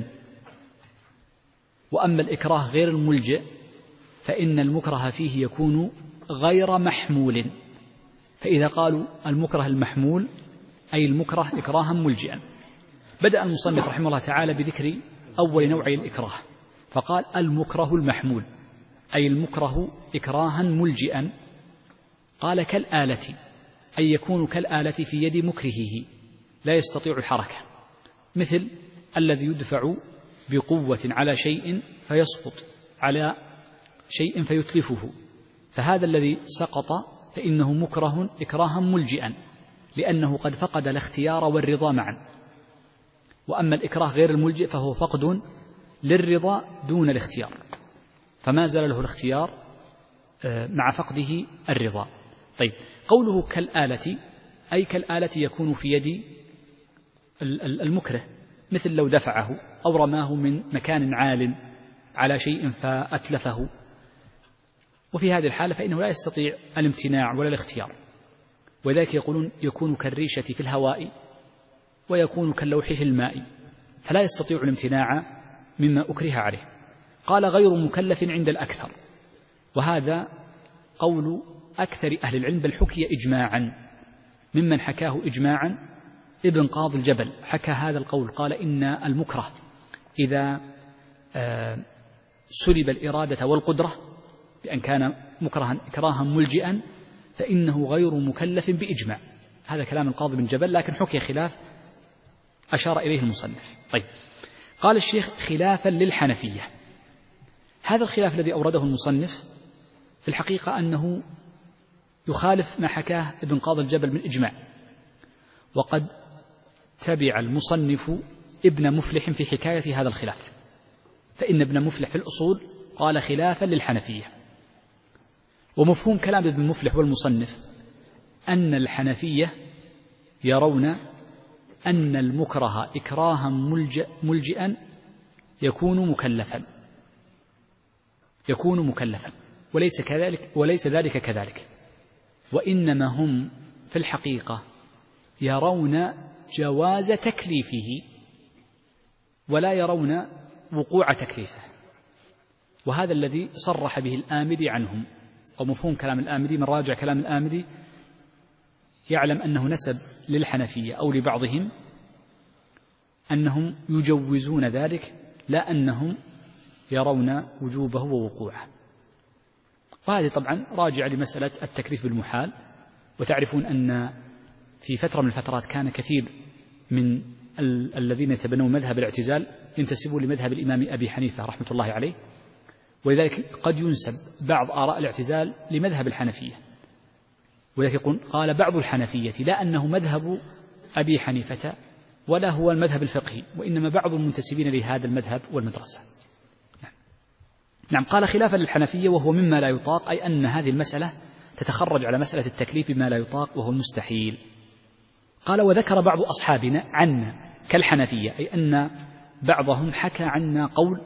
وأما الإكراه غير الملجئ فإن المكره فيه يكون غير محمول. فإذا قالوا المكره المحمول أي المكره إكراها ملجئا. بدأ المصنف رحمه الله تعالى بذكر أول نوع الإكراه فقال المكره المحمول أي المكره إكراها ملجئا. قال كالآلة أي يكون كالآلة في يد مكرهه لا يستطيع الحركة، مثل الذي يدفع بقوة على شيء فيسقط، على شيء فيتلفه، فهذا الذي سقط فإنه مكره إكراها ملجئا لأنه قد فقد الاختيار والرضا معا. وأما الإكراه غير الملجئ فهو فقد للرضا دون الاختيار، فما زال له الاختيار مع فقده الرضا. طيب، قوله كالآلة أي كالآلة يكون في يد المكره، مثل لو دفعه أو رماه من مكان عال على شيء فأتلفه، وفي هذه الحالة فإنه لا يستطيع الامتناع ولا الاختيار، وذلك يقولون يكون كالريشة في الهواء ويكون كاللوح في الماء، فلا يستطيع الامتناع مما أكره عليه. قال غير مكلف عند الأكثر، وهذا قول أكثر أهل العلم، بل حكي إجماعا ممن حكاه إجماعا ابن قاضي الجبل حكى هذا القول، قال إن المكره إذا سلب الإرادة والقدرة بأن كان مكرها إكراها ملجئا فإنه غير مكلف بإجماع. هذا كلام القاضي بن جبل، لكن حكي خلاف أشار إليه المصنف. طيب، قال الشيخ خلافا للحنفية. هذا الخلاف الذي أورده المصنف في الحقيقة أنه يخالف ما حكاه ابن قاضي الجبل من إجماع، وقد تبع المصنف ابن مفلح في حكاية هذا الخلاف، فإن ابن مفلح في الأصول قال خلافا للحنفية. ومفهوم كلام ابن مفلح والمصنف أن الحنفية يرون أن المكره إكراها ملجئ ملجئا يكون مكلفا يكون مكلفا وليس كذلك وليس ذلك كذلك، وإنما هم في الحقيقة يرون جواز تكليفه ولا يرون وقوع تكليفه، وهذا الذي صرح به الآمدي عنهم، أو مفهوم كلام الآمدي. من راجع كلام الآمدي يعلم أنه نسب للحنفية أو لبعضهم أنهم يجوزون ذلك، لا أنهم يرون وجوبه ووقوعه. وهذه طبعا راجع لمسألة التكليف بالمحال. وتعرفون أن في فترة من الفترات كان كثير من ال- الذين يتبنون مذهب الاعتزال ينتسبون لمذهب الإمام أبي حنيفة رحمة الله عليه، ولذلك قد ينسب بعض آراء الاعتزال لمذهب الحنفية، ولذلك يقول قال بعض الحنفية لا أنه مذهب أبي حنيفة ولا هو المذهب الفقهي، وإنما بعض المنتسبين لهذا المذهب والمدرسة. نعم. نعم. قال خلافا للحنفية وهو مما لا يطاق، أي أن هذه المسألة تتخرج على مسألة التكليف بما لا يطاق وهو المستحيل. قال وذكر بعض أصحابنا عنا كالحنفية، أي أن بعضهم حكى عنا قول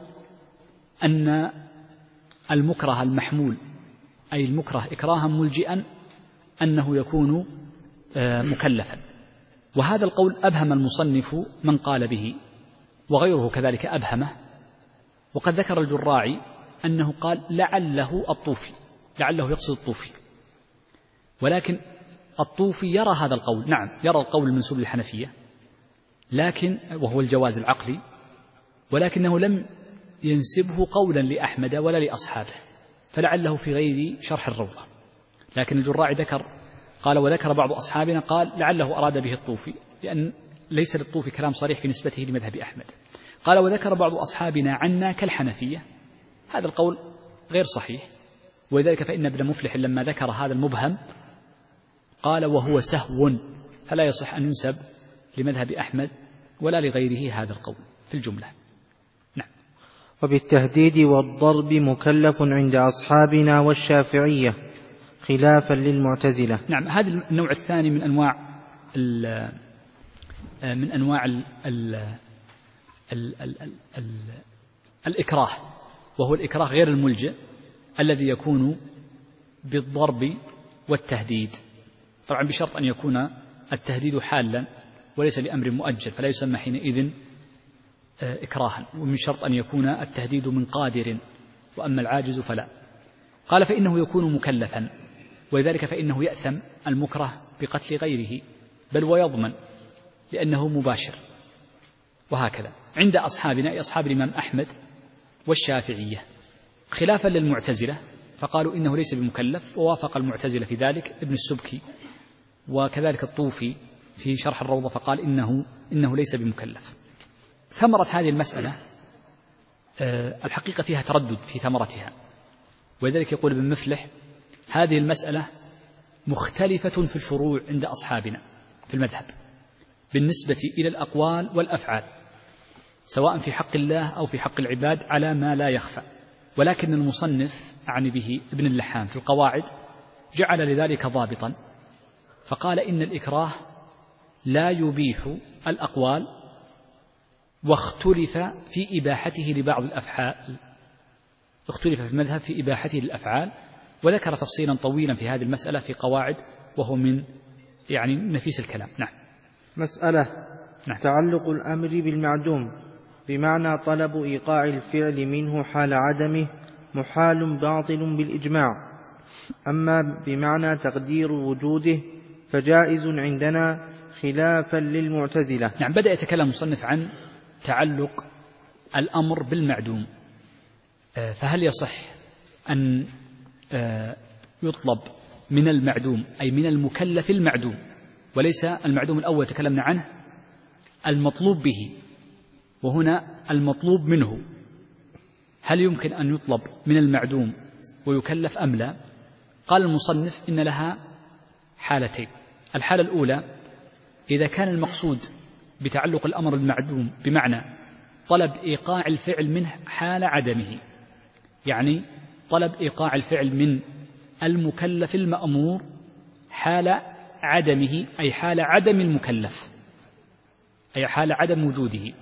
أن المكره المحمول، أي المكره إكراها ملجئا، أنه يكون مكلفا. وهذا القول أبهم المصنف من قال به، وغيره كذلك أبهمه. وقد ذكر الجراعي أنه قال لعله الطوفي، لعله يقصد الطوفي، ولكن الطوفي يرى هذا القول، نعم يرى القول المنسوب للحنفية، لكن وهو الجواز العقلي، ولكنه لم ينسبه قولا لأحمد ولا لأصحابه، فلعله في غير شرح الروضة. لكن الجراعي ذكر قال وذكر بعض أصحابنا قال لعله أراد به الطوفي، لأن ليس للطوفي كلام صريح في نسبته لمذهب أحمد. قال وذكر بعض أصحابنا عنا كالحنفية، هذا القول غير صحيح، ولذلك فإن ابن مفلح لما ذكر هذا المبهم قال وهو سهو، فلا يصح أن ينسب لمذهب أحمد ولا لغيره هذا القول في الجملة. نعم.
وبالتهديد والضرب مكلف عند أصحابنا والشافعية خلافا للمعتزلة.
نعم. هذا النوع الثاني من أنواع ال من أنواع ال ال ال ال ال ال الإكراه، وهو الإكراه غير الملجئ الذي يكون بالضرب والتهديد، طبعا بشرط أن يكون التهديد حالا وليس لأمر مؤجل، فلا يسمى حينئذ إكراها، ومن شرط أن يكون التهديد من قادر، وأما العاجز فلا. قال فإنه يكون مكلفا، ولذلك فإنه يأثم المكره بقتل غيره، بل ويضمن لأنه مباشر. وهكذا عند أصحابنا أصحاب الإمام أحمد والشافعية، خلافا للمعتزلة فقالوا إنه ليس بمكلف، ووافق المعتزلة في ذلك ابن السبكي، وكذلك الطوفي في شرح الروضة فقال إنه, إنه ليس بمكلف. ثمرة هذه المسألة الحقيقة فيها تردد في ثمرتها، ولذلك يقول ابن مفلح هذه المسألة مختلفة في الفروع عند أصحابنا في المذهب بالنسبة إلى الأقوال والأفعال، سواء في حق الله أو في حق العباد على ما لا يخفى. ولكن المصنف أعني به ابن اللحام في القواعد جعل لذلك ضابطا، فقال إن الإكراه لا يبيح الأقوال، واختلف في إباحته لبعض الأفعال، اختلف في المذهب في إباحته للأفعال، وذكر تفصيلا طويلا في هذه المسألة في قواعد، وهو من يعني نفيس الكلام. نعم.
مسألة نعم. تعلق الأمر بالمعدوم بمعنى طلب إيقاع الفعل منه حال عدمه محال باطل بالإجماع، أما بمعنى تقدير وجوده فجائز عندنا خلافا للمعتزلة.
نعم. بدأ يتكلم المصنف عن تعلق الأمر بالمعدوم، فهل يصح أن يطلب من المعدوم أي من المكلف المعدوم، وليس المعدوم الأول تكلمنا عنه المطلوب به، وهنا المطلوب منه، هل يمكن أن يطلب من المعدوم ويكلف أم لا؟ قال المصنف إن لها حالتين. الحالة الأولى إذا كان المقصود بتعلق الأمر المعدوم بمعنى طلب إيقاع الفعل منه حال عدمه، يعني طلب إيقاع الفعل من المكلف المأمور حال عدمه، أي حال عدم المكلف، أي حال عدم وجوده،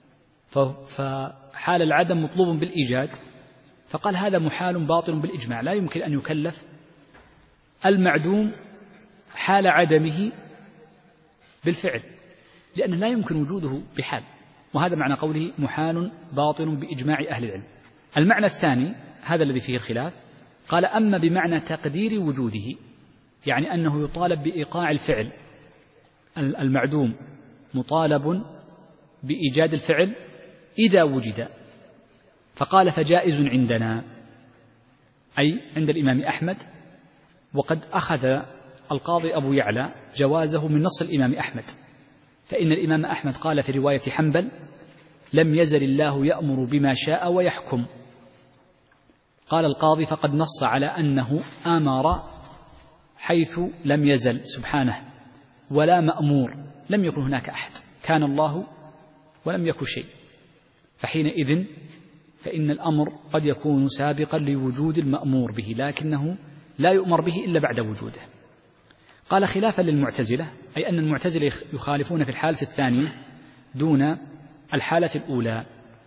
فحال العدم مطلوب بالإيجاد، فقال هذا محال باطل بالإجماع، لا يمكن أن يكلف المعدوم حال عدمه بالفعل، لأنه لا يمكن وجوده بحال، وهذا معنى قوله محال باطل بإجماع أهل العلم. المعنى الثاني هذا الذي فيه الخلاف، قال أما بمعنى تقدير وجوده، يعني أنه يطالب بإيقاع الفعل، المعدوم مطالب بإيجاد الفعل إذا وجد، فقال فجائز عندنا، أي عند الإمام أحمد، وقد أخذ القاضي أبو يعلى جوازه من نص الإمام أحمد، فإن الإمام أحمد قال في رواية حنبل لم يزل الله يأمر بما شاء ويحكم. قال القاضي فقد نص على أنه آمر حيث لم يزل سبحانه، ولا مأمور، لم يكن هناك أحد، كان الله ولم يكن شيء، فحينئذ فإن الأمر قد يكون سابقا لوجود المأمور به، لكنه لا يؤمر به إلا بعد وجوده. قال خلافا للمعتزلة، أي أن المعتزلة يخالفون في الحالة الثانية دون الحالة الأولى،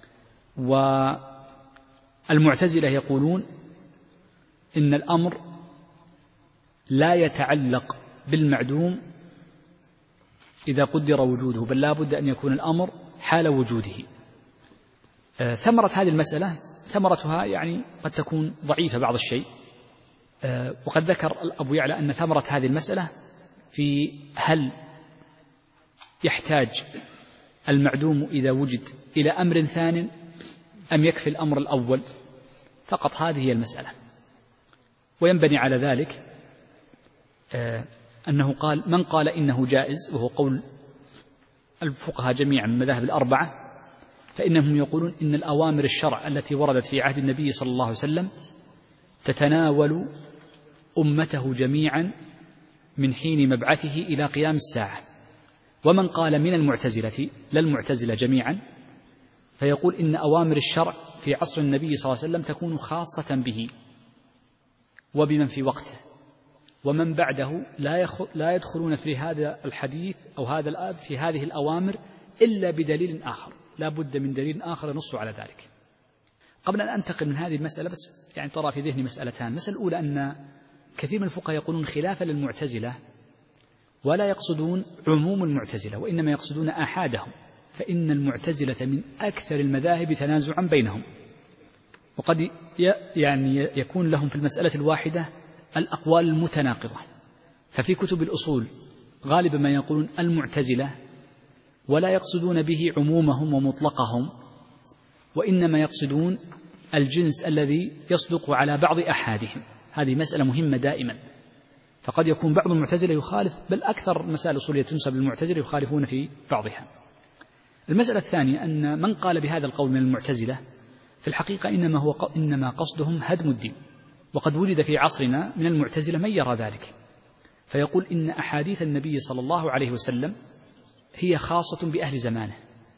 والمعتزلة يقولون إن الأمر لا يتعلق بالمعدوم إذا قدر وجوده، بل لا بد أن يكون الأمر حال وجوده. آه ثمرة هذه المسألة ثمرتها يعني قد تكون ضعيفة بعض الشيء، آه وقد ذكر أبو يعلى أن ثمرة هذه المسألة في هل يحتاج المعدوم إذا وجد إلى أمر ثان أم يكفي الأمر الأول فقط، هذه هي المسألة. وينبني على ذلك آه أنه قال من قال إنه جائز، وهو قول الفقهاء جميعا من المذاهب الأربعة، فإنهم يقولون إن الأوامر الشرع التي وردت في عهد النبي صلى الله عليه وسلم تتناول أمته جميعا من حين مبعثه إلى قيام الساعة. ومن قال من المعتزلة، لا المعتزلة جميعا، فيقول إن أوامر الشرع في عصر النبي صلى الله عليه وسلم تكون خاصة به وبمن في وقته، ومن بعده لا يدخلون في هذا الحديث أو هذا الآب في هذه الأوامر إلا بدليل آخر، لا بد من دليل آخر ينص على ذلك. قبل أن أنتقل من هذه المسألة بس يعني ترى في ذهني مسألتان. المسألة الأولى أن كثير من الفقهاء يقولون خلافا للمعتزلة ولا يقصدون عموم المعتزلة، وإنما يقصدون آحادهم، فإن المعتزلة من أكثر المذاهب تنازعا بينهم، وقد يعني يكون لهم في المسألة الواحدة الأقوال المتناقضة. ففي كتب الأصول غالبا ما يقولون المعتزلة ولا يقصدون به عمومهم ومطلقهم، وإنما يقصدون الجنس الذي يصدق على بعض أحادهم. هذه مسألة مهمة دائما، فقد يكون بعض المعتزلة يخالف، بل أكثر مسائل الأصولية تنسب للمعتزلة يخالفون في بعضها. المسألة الثانية أن من قال بهذا القول من المعتزلة في الحقيقة إنما هو إنما قصدهم هدم الدين، وقد وجد في عصرنا من المعتزلة من يرى ذلك، فيقول إن أحاديث النبي صلى الله عليه وسلم هي خاصة بأهل زمانه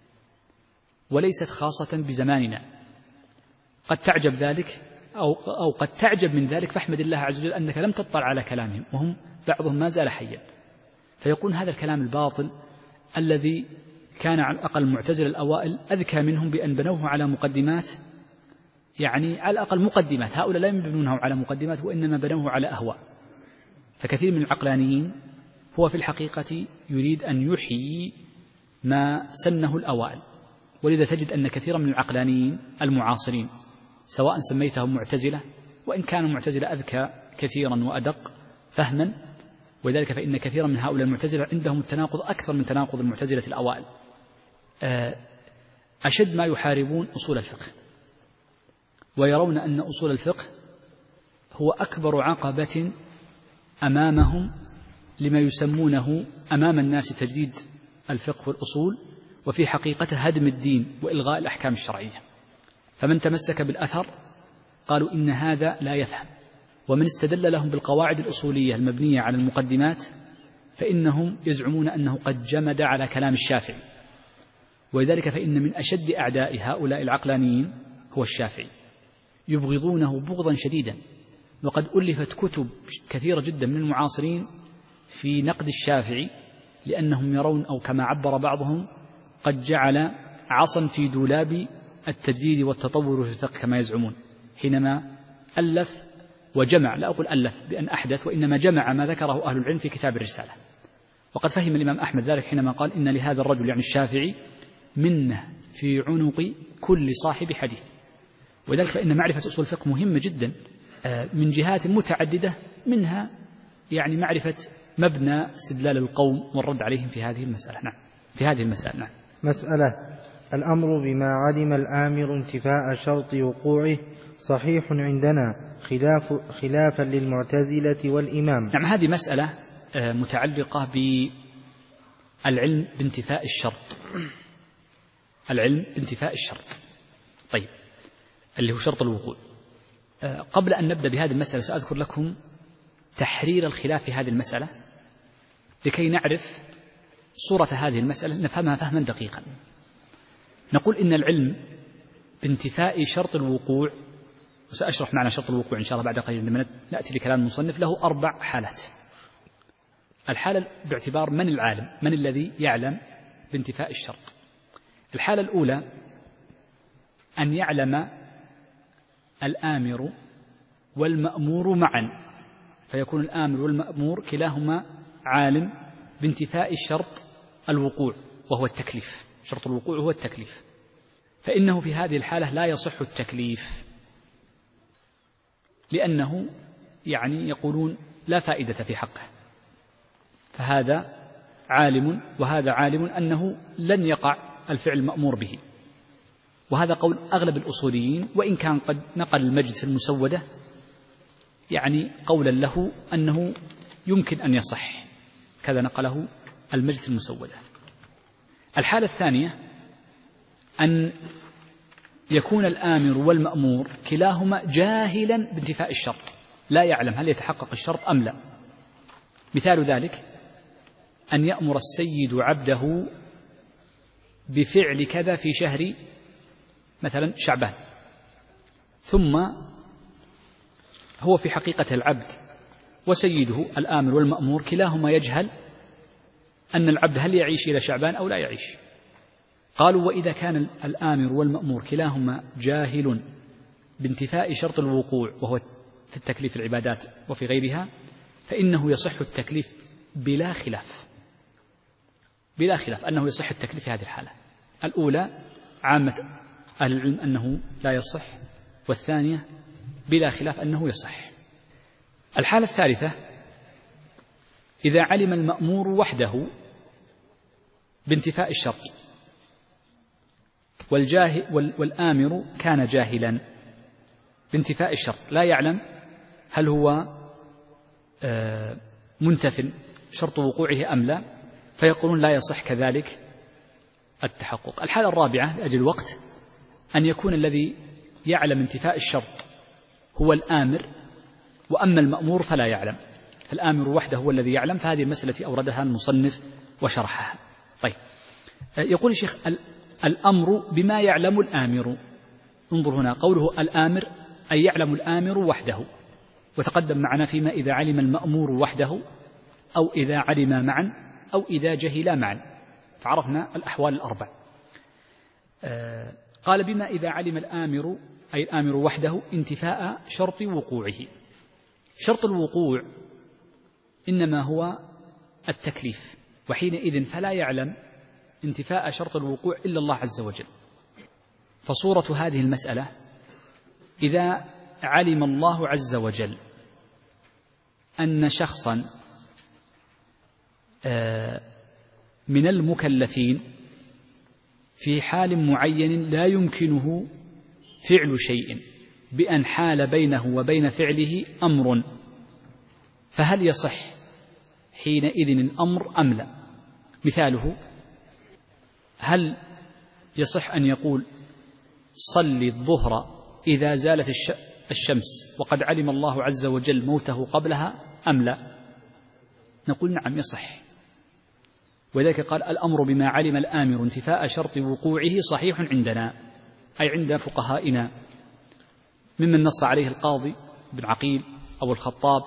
وليست خاصة بزماننا. قد تعجب ذلك أو, أو قد تعجب من ذلك، فاحمد الله عز وجل أنك لم تطلع على كلامهم، وهم بعضهم ما زال حيا. فيقول هذا الكلام الباطل الذي كان على الأقل المعتزلة الأوائل أذكى منهم بأن بنوه على مقدمات، يعني على الأقل مقدمات، هؤلاء لا يبنونه على مقدمات وإنما بنوه على أهواء. فكثير من العقلانيين هو في الحقيقة يريد أن يحيي ما سنه الأوائل، ولذا تجد أن كثيرا من العقلانيين المعاصرين سواء سميتهم معتزلة، وإن كانوا معتزلة أذكى كثيرا وأدق فهما، ولذلك فإن كثيرا من هؤلاء المعتزلة عندهم التناقض أكثر من تناقض المعتزلة الأوائل. أشد ما يحاربون أصول الفقه، ويرون أن أصول الفقه هو أكبر عقبة أمامهم لما يسمونه أمام الناس تجديد الفقه والأصول، وفي حقيقته هدم الدين وإلغاء الأحكام الشرعية. فمن تمسك بالأثر قالوا إن هذا لا يفهم، ومن استدل لهم بالقواعد الأصولية المبنية على المقدمات فإنهم يزعمون أنه قد جمد على كلام الشافعي، ولذلك فإن من أشد أعداء هؤلاء العقلانيين هو الشافعي، يبغضونه بغضا شديدا، وقد ألفت كتب كثيرة جدا من المعاصرين في نقد الشافعي، لأنهم يرون أو كما عبر بعضهم قد جعل عصا في دولاب التجديد والتطور في الفقه كما يزعمون، حينما ألف وجمع، لا أقول ألف بأن أحدث، وإنما جمع ما ذكره أهل العلم في كتاب الرسالة. وقد فهم الإمام أحمد ذلك حينما قال إن لهذا الرجل يعني الشافعي منة في عنق كل صاحب حديث. وذلك فإن معرفة أصول الفقه مهمة جدا من جهات متعددة، منها يعني معرفة مبنى استدلال القوم والرد عليهم في هذه المسألة. نعم في هذه المسألة. نعم.
مسألة: الأمر بما علم الآمر انتفاء شرط وقوعه صحيح عندنا خلاف خلافا للمعتزلة والإمام.
نعم هذه مسألة متعلقة بالعلم بانتفاء الشرط، العلم بانتفاء الشرط. طيب اللي هو شرط الوقوع. قبل أن نبدأ بهذه المسألة سأذكر لكم تحرير الخلاف في هذه المسألة لكي نعرف صورة هذه المسألة نفهمها فهما دقيقا. نقول إن العلم بانتفاء شرط الوقوع، وسأشرح معنى شرط الوقوع إن شاء الله بعد قليل لما نأتي لكلام المصنف، له أربع حالات. الحالة باعتبار من العالم، من الذي يعلم بانتفاء الشرط. الحالة الأولى أن يعلم الآمر والمأمور معا، فيكون الآمر والمأمور كلاهما عالم بانتفاء الشرط الوقوع وهو التكليف. شرط الوقوع هو التكليف، فإنه في هذه الحالة لا يصح التكليف، لأنه يعني يقولون لا فائدة في حقه، فهذا عالم وهذا عالم أنه لن يقع الفعل المأمور به. وهذا قول أغلب الأصوليين، وإن كان قد نقل المجلس المسودة يعني قولا له أنه يمكن أن يصح، كذا نقله المجلس المسودة. الحالة الثانية أن يكون الآمر والمأمور كلاهما جاهلا بانتفاء الشرط، لا يعلم هل يتحقق الشرط أم لا. مثال ذلك أن يأمر السيد عبده بفعل كذا في شهر مثلا شعبان، ثم هو في حقيقة العبد وسيده الآمر والمأمور كلاهما يجهل أن العبد هل يعيش إلى شعبان أو لا يعيش. قالوا وإذا كان الآمر والمأمور كلاهما جاهل بانتفاء شرط الوقوع وهو في التكليف العبادات وفي غيرها، فإنه يصح التكليف بلا خلاف، بلا خلاف أنه يصح التكليف في هذه الحالة. الأولى عامة أهل العلم أنه لا يصح، والثانية بلا خلاف أنه يصح. الحالة الثالثة إذا علم المأمور وحده بانتفاء الشرط والجاهل والآمر كان جاهلا بانتفاء الشرط، لا يعلم هل هو منتف شرط وقوعه أم لا، فيقولون لا يصح كذلك التحقق. الحالة الرابعة لأجل الوقت أن يكون الذي يعلم انتفاء الشرط هو الآمر، وأما المأمور فلا يعلم، فالآمر وحده هو الذي يعلم. فهذه المسألة أوردها المصنف وشرحها. طيب يقول الشيخ الأمر بما يعلم الآمر. انظر هنا قوله الآمر أي يعلم الآمر وحده، وتقدم معنا فيما إذا علم المأمور وحده أو إذا علم معا أو إذا جهلا معا، فعرفنا الأحوال الأربع. آه قال بما إذا علم الآمر أي الآمر وحده انتفاء شرط وقوعه. شرط الوقوع إنما هو التكليف، وحينئذ فلا يعلم انتفاء شرط الوقوع إلا الله عز وجل. فصورة هذه المسألة إذا علم الله عز وجل أن شخصا من المكلفين في حال معين لا يمكنه فعل شيء بأن حال بينه وبين فعله أمر، فهل يصح حينئذ الأمر أم لا؟ مثاله هل يصح أن يقول صلي الظهر إذا زالت الشمس وقد علم الله عز وجل موته قبلها أم لا؟ نقول نعم يصح. وذلك قال الأمر بما علم الآمر انتفاء شرط وقوعه صحيح عندنا، أي عند فقهائنا، ممن نص عليه القاضي بن عقيل أو الخطاب،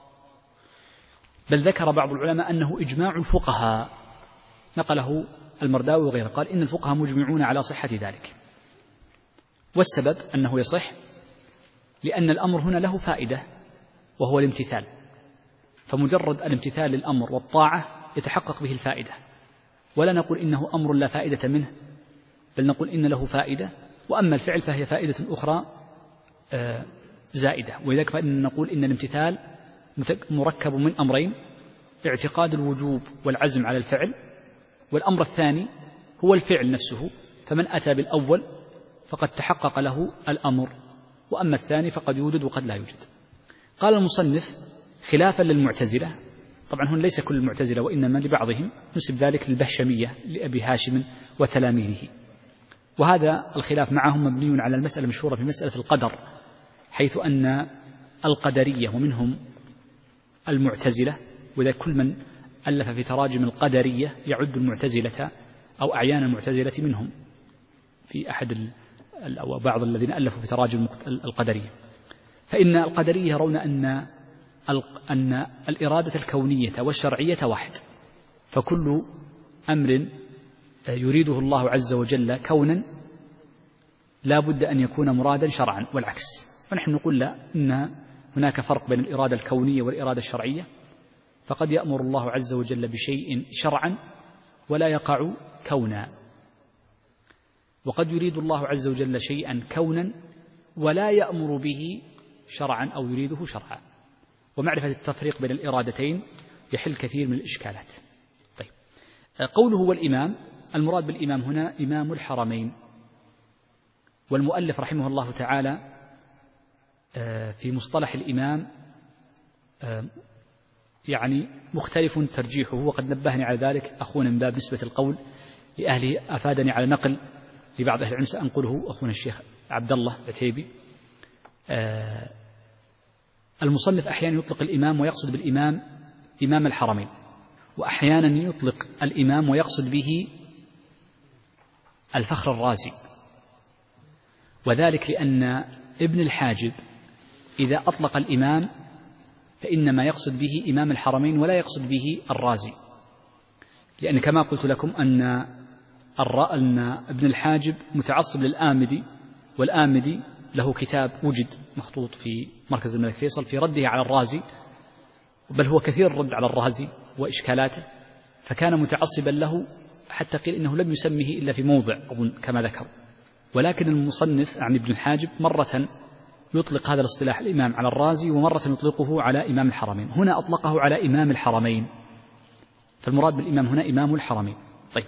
بل ذكر بعض العلماء أنه إجماع الفقهاء، نقله المرداوي وغيره، قال إن الفقهاء مجمعون على صحة ذلك. والسبب أنه يصح لأن الأمر هنا له فائدة وهو الامتثال، فمجرد الامتثال للأمر والطاعة يتحقق به الفائدة، ولا نقول إنه أمر لا فائدة منه، بل نقول إن له فائدة، وأما الفعل فهي فائدة أخرى زائدة. ولذلك فإن نقول إن الامتثال مركب من أمرين: اعتقاد الوجوب والعزم على الفعل، والأمر الثاني هو الفعل نفسه، فمن أتى بالأول فقد تحقق له الأمر، وأما الثاني فقد يوجد وقد لا يوجد. قال المصنف خلافا للمعتزلة، طبعا هنا ليس كل المعتزلة وإنما لبعضهم، نسب ذلك للبهشمية لأبي هاشم وتلاميذه، وهذا الخلاف معهم مبني على المسألة المشهورة في مسألة القدر، حيث أن القدرية ومنهم المعتزلة، وإذا كل من ألف في تراجم القدرية يعد المعتزلة أو أعيان المعتزلة منهم في أحد أو بعض الذين ألفوا في تراجم القدرية. فإن القدرية يرون أن أن الإرادة الكونية والشرعية واحد، فكل أمر يريده الله عز وجل كونا لا بد أن يكون مرادا شرعا والعكس. ونحن نقول لا، إن هناك فرق بين الإرادة الكونية والإرادة الشرعية، فقد يأمر الله عز وجل بشيء شرعا ولا يقع كونا، وقد يريد الله عز وجل شيئا كونا ولا يأمر به شرعا أو يريده شرعا. ومعرفة التفريق بين الإرادتين يحل كثير من الإشكالات. طيب، قوله والإمام، المراد بالإمام هنا إمام الحرمين. والمؤلف رحمه الله تعالى في مصطلح الإمام يعني مختلف ترجيحه، وقد نبهني على ذلك أخونا من باب نسبة القول لأهله، أفادني على نقل لبعض أهل العلم سأنقله أخونا الشيخ عبد الله العتيبي. المصنف أحيانا يطلق الإمام ويقصد بالإمام إمام الحرمين، وأحيانا يطلق الإمام ويقصد به الفخر الرازي، وذلك لأن ابن الحاجب إذا أطلق الإمام فإنما يقصد به إمام الحرمين ولا يقصد به الرازي، لأن كما قلت لكم أن أن ابن الحاجب متعصب للآمدي، والآمدي له كتاب وجد مخطوط في مركز الملك فيصل في رده على الرازي، بل هو كثير الرد على الرازي وإشكالاته، فكان متعصبا له حتى قيل إنه لم يسمه إلا في موضع أظن كما ذكر. ولكن المصنف عن ابن الحاجب مرة يطلق هذا الاصطلاح الإمام على الرازي، ومرة يطلقه على إمام الحرمين. هنا أطلقه على إمام الحرمين، فالمراد بالإمام هنا إمام الحرمين. طيب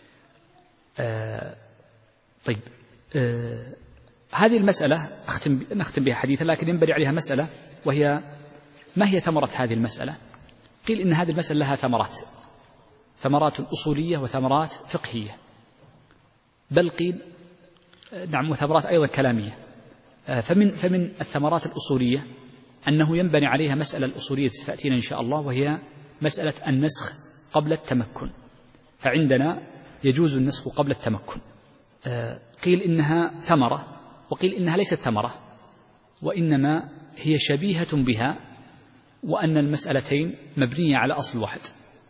آه طيب آه هذه المسألة أختم نختم بها حديثا، لكن ينبني عليها مسألة، وهي ما هي ثمرة هذه المسألة؟ قيل إن هذه المسألة لها ثمرات، ثمرات أصولية وثمرات فقهية، بل قيل نعم وثمرات أيضا كلامية. فمن فمن الثمرات الأصولية أنه ينبني عليها مسألة الأصولية ستأتينا إن شاء الله، وهي مسألة النسخ قبل التمكن. فعندنا يجوز النسخ قبل التمكن. قيل إنها ثمرة، وقيل إنها ليست ثمرة، وإنما هي شبيهة بها، وأن المسألتين مبنية على أصل واحد.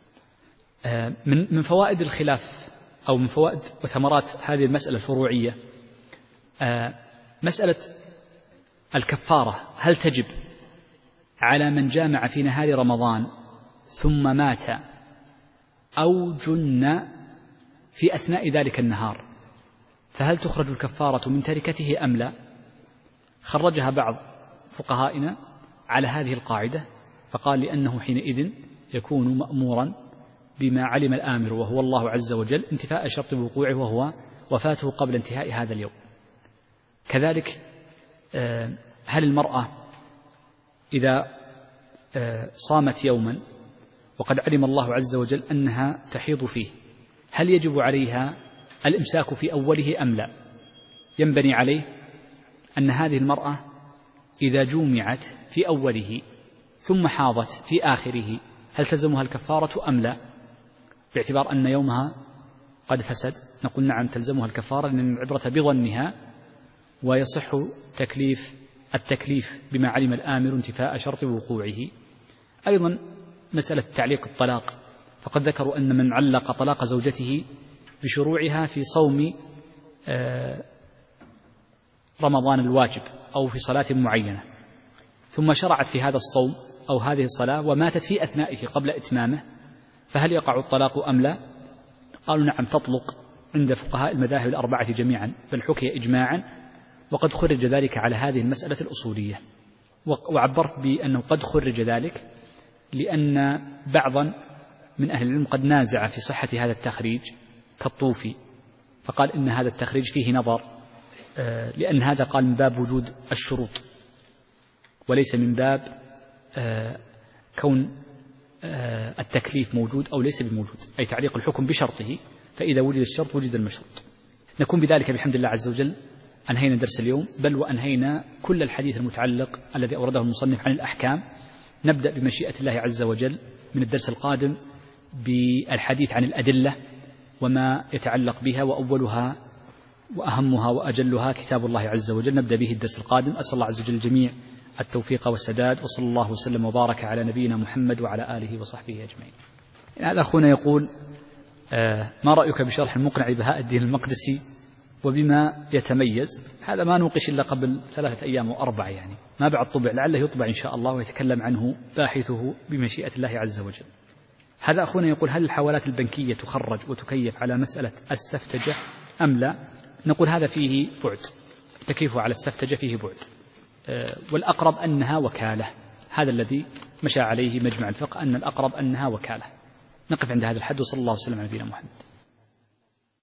من من فوائد الخلاف أو من فوائد وثمرات هذه المسألة الفروعية مسألة الكفارة، هل تجب على من جامع في نهار رمضان ثم مات أو جن في أثناء ذلك النهار، فهل تخرج الكفارة من تركته أم لا؟ خرجها بعض فقهائنا على هذه القاعدة، فقال لأنه حينئذ يكون مأمورا بما علم الآمر وهو الله عز وجل انتفاء شرط وقوعه وهو وفاته قبل انتهاء هذا اليوم. كذلك هل المرأة إذا صامت يوما وقد علم الله عز وجل أنها تحيض فيه، هل يجب عليها الإمساك في أوله أم لا؟ ينبني عليه أن هذه المرأة إذا جومعت في أوله ثم حاضت في آخره هل تلزمها الكفارة أم لا؟ باعتبار أن يومها قد فسد نقول نعم تلزمها الكفارة، لأن العبرة بظنها، ويصح تكليف التكليف بما علم الآمر انتفاء شرط وقوعه. أيضا مسألة تعليق الطلاق، فقد ذكروا أن من علق طلاق زوجته بشروعها في صوم رمضان الواجب أو في صلاة معينة، ثم شرعت في هذا الصوم أو هذه الصلاة وماتت في أثنائه قبل إتمامه، فهل يقع الطلاق أم لا؟ قالوا نعم تطلق عند فقهاء المذاهب الأربعة جميعا، بل حكي إجماعا، وقد خرج ذلك على هذه المسألة الأصولية. وعبرت بأنه قد خرج ذلك لأن بعضا من أهل العلم قد نازع في صحة هذا التخريج كالطوفي، فقال إن هذا التخريج فيه نظر، لأن هذا قال من باب وجود الشروط وليس من باب كون التكليف موجود أو ليس بموجود، أي تعليق الحكم بشرطه، فإذا وجد الشرط وجد المشروط. نكون بذلك بحمد الله عز وجل أنهينا درس اليوم، بل وأنهينا كل الحديث المتعلق الذي أورده المصنف عن الأحكام. نبدأ بمشيئة الله عز وجل من الدرس القادم بالحديث عن الأدلة وما يتعلق بها، وأولها وأهمها وأجلها كتاب الله عز وجل. نبدأ به الدرس القادم. أسأل الله عز وجل الجميع التوفيق والسداد، وصلى الله وسلم وبارك على نبينا محمد وعلى آله وصحبه أجمعين. هذا أخونا يقول: آه ما رأيك بشرح المقنع بهاء الدين المقدسي وبما يتميز؟ هذا ما نوقش إلا قبل ثلاثة أيام وأربعة، يعني ما بعد طبع، لعله يطبع إن شاء الله ويتكلم عنه باحثه بمشيئة الله عز وجل. هذا أخونا يقول: هل الحوالات البنكية تخرج وتكيف على مسألة السفتجة أم لا؟ نقول هذا فيه بعد، تكيف على السفتجة فيه بعد، أه والأقرب أنها وكالة. هذا الذي مشى عليه مجمع الفقه، أن الأقرب أنها وكالة. نقف عند هذا الحد، وصلى الله وسلم على نبينا محمد.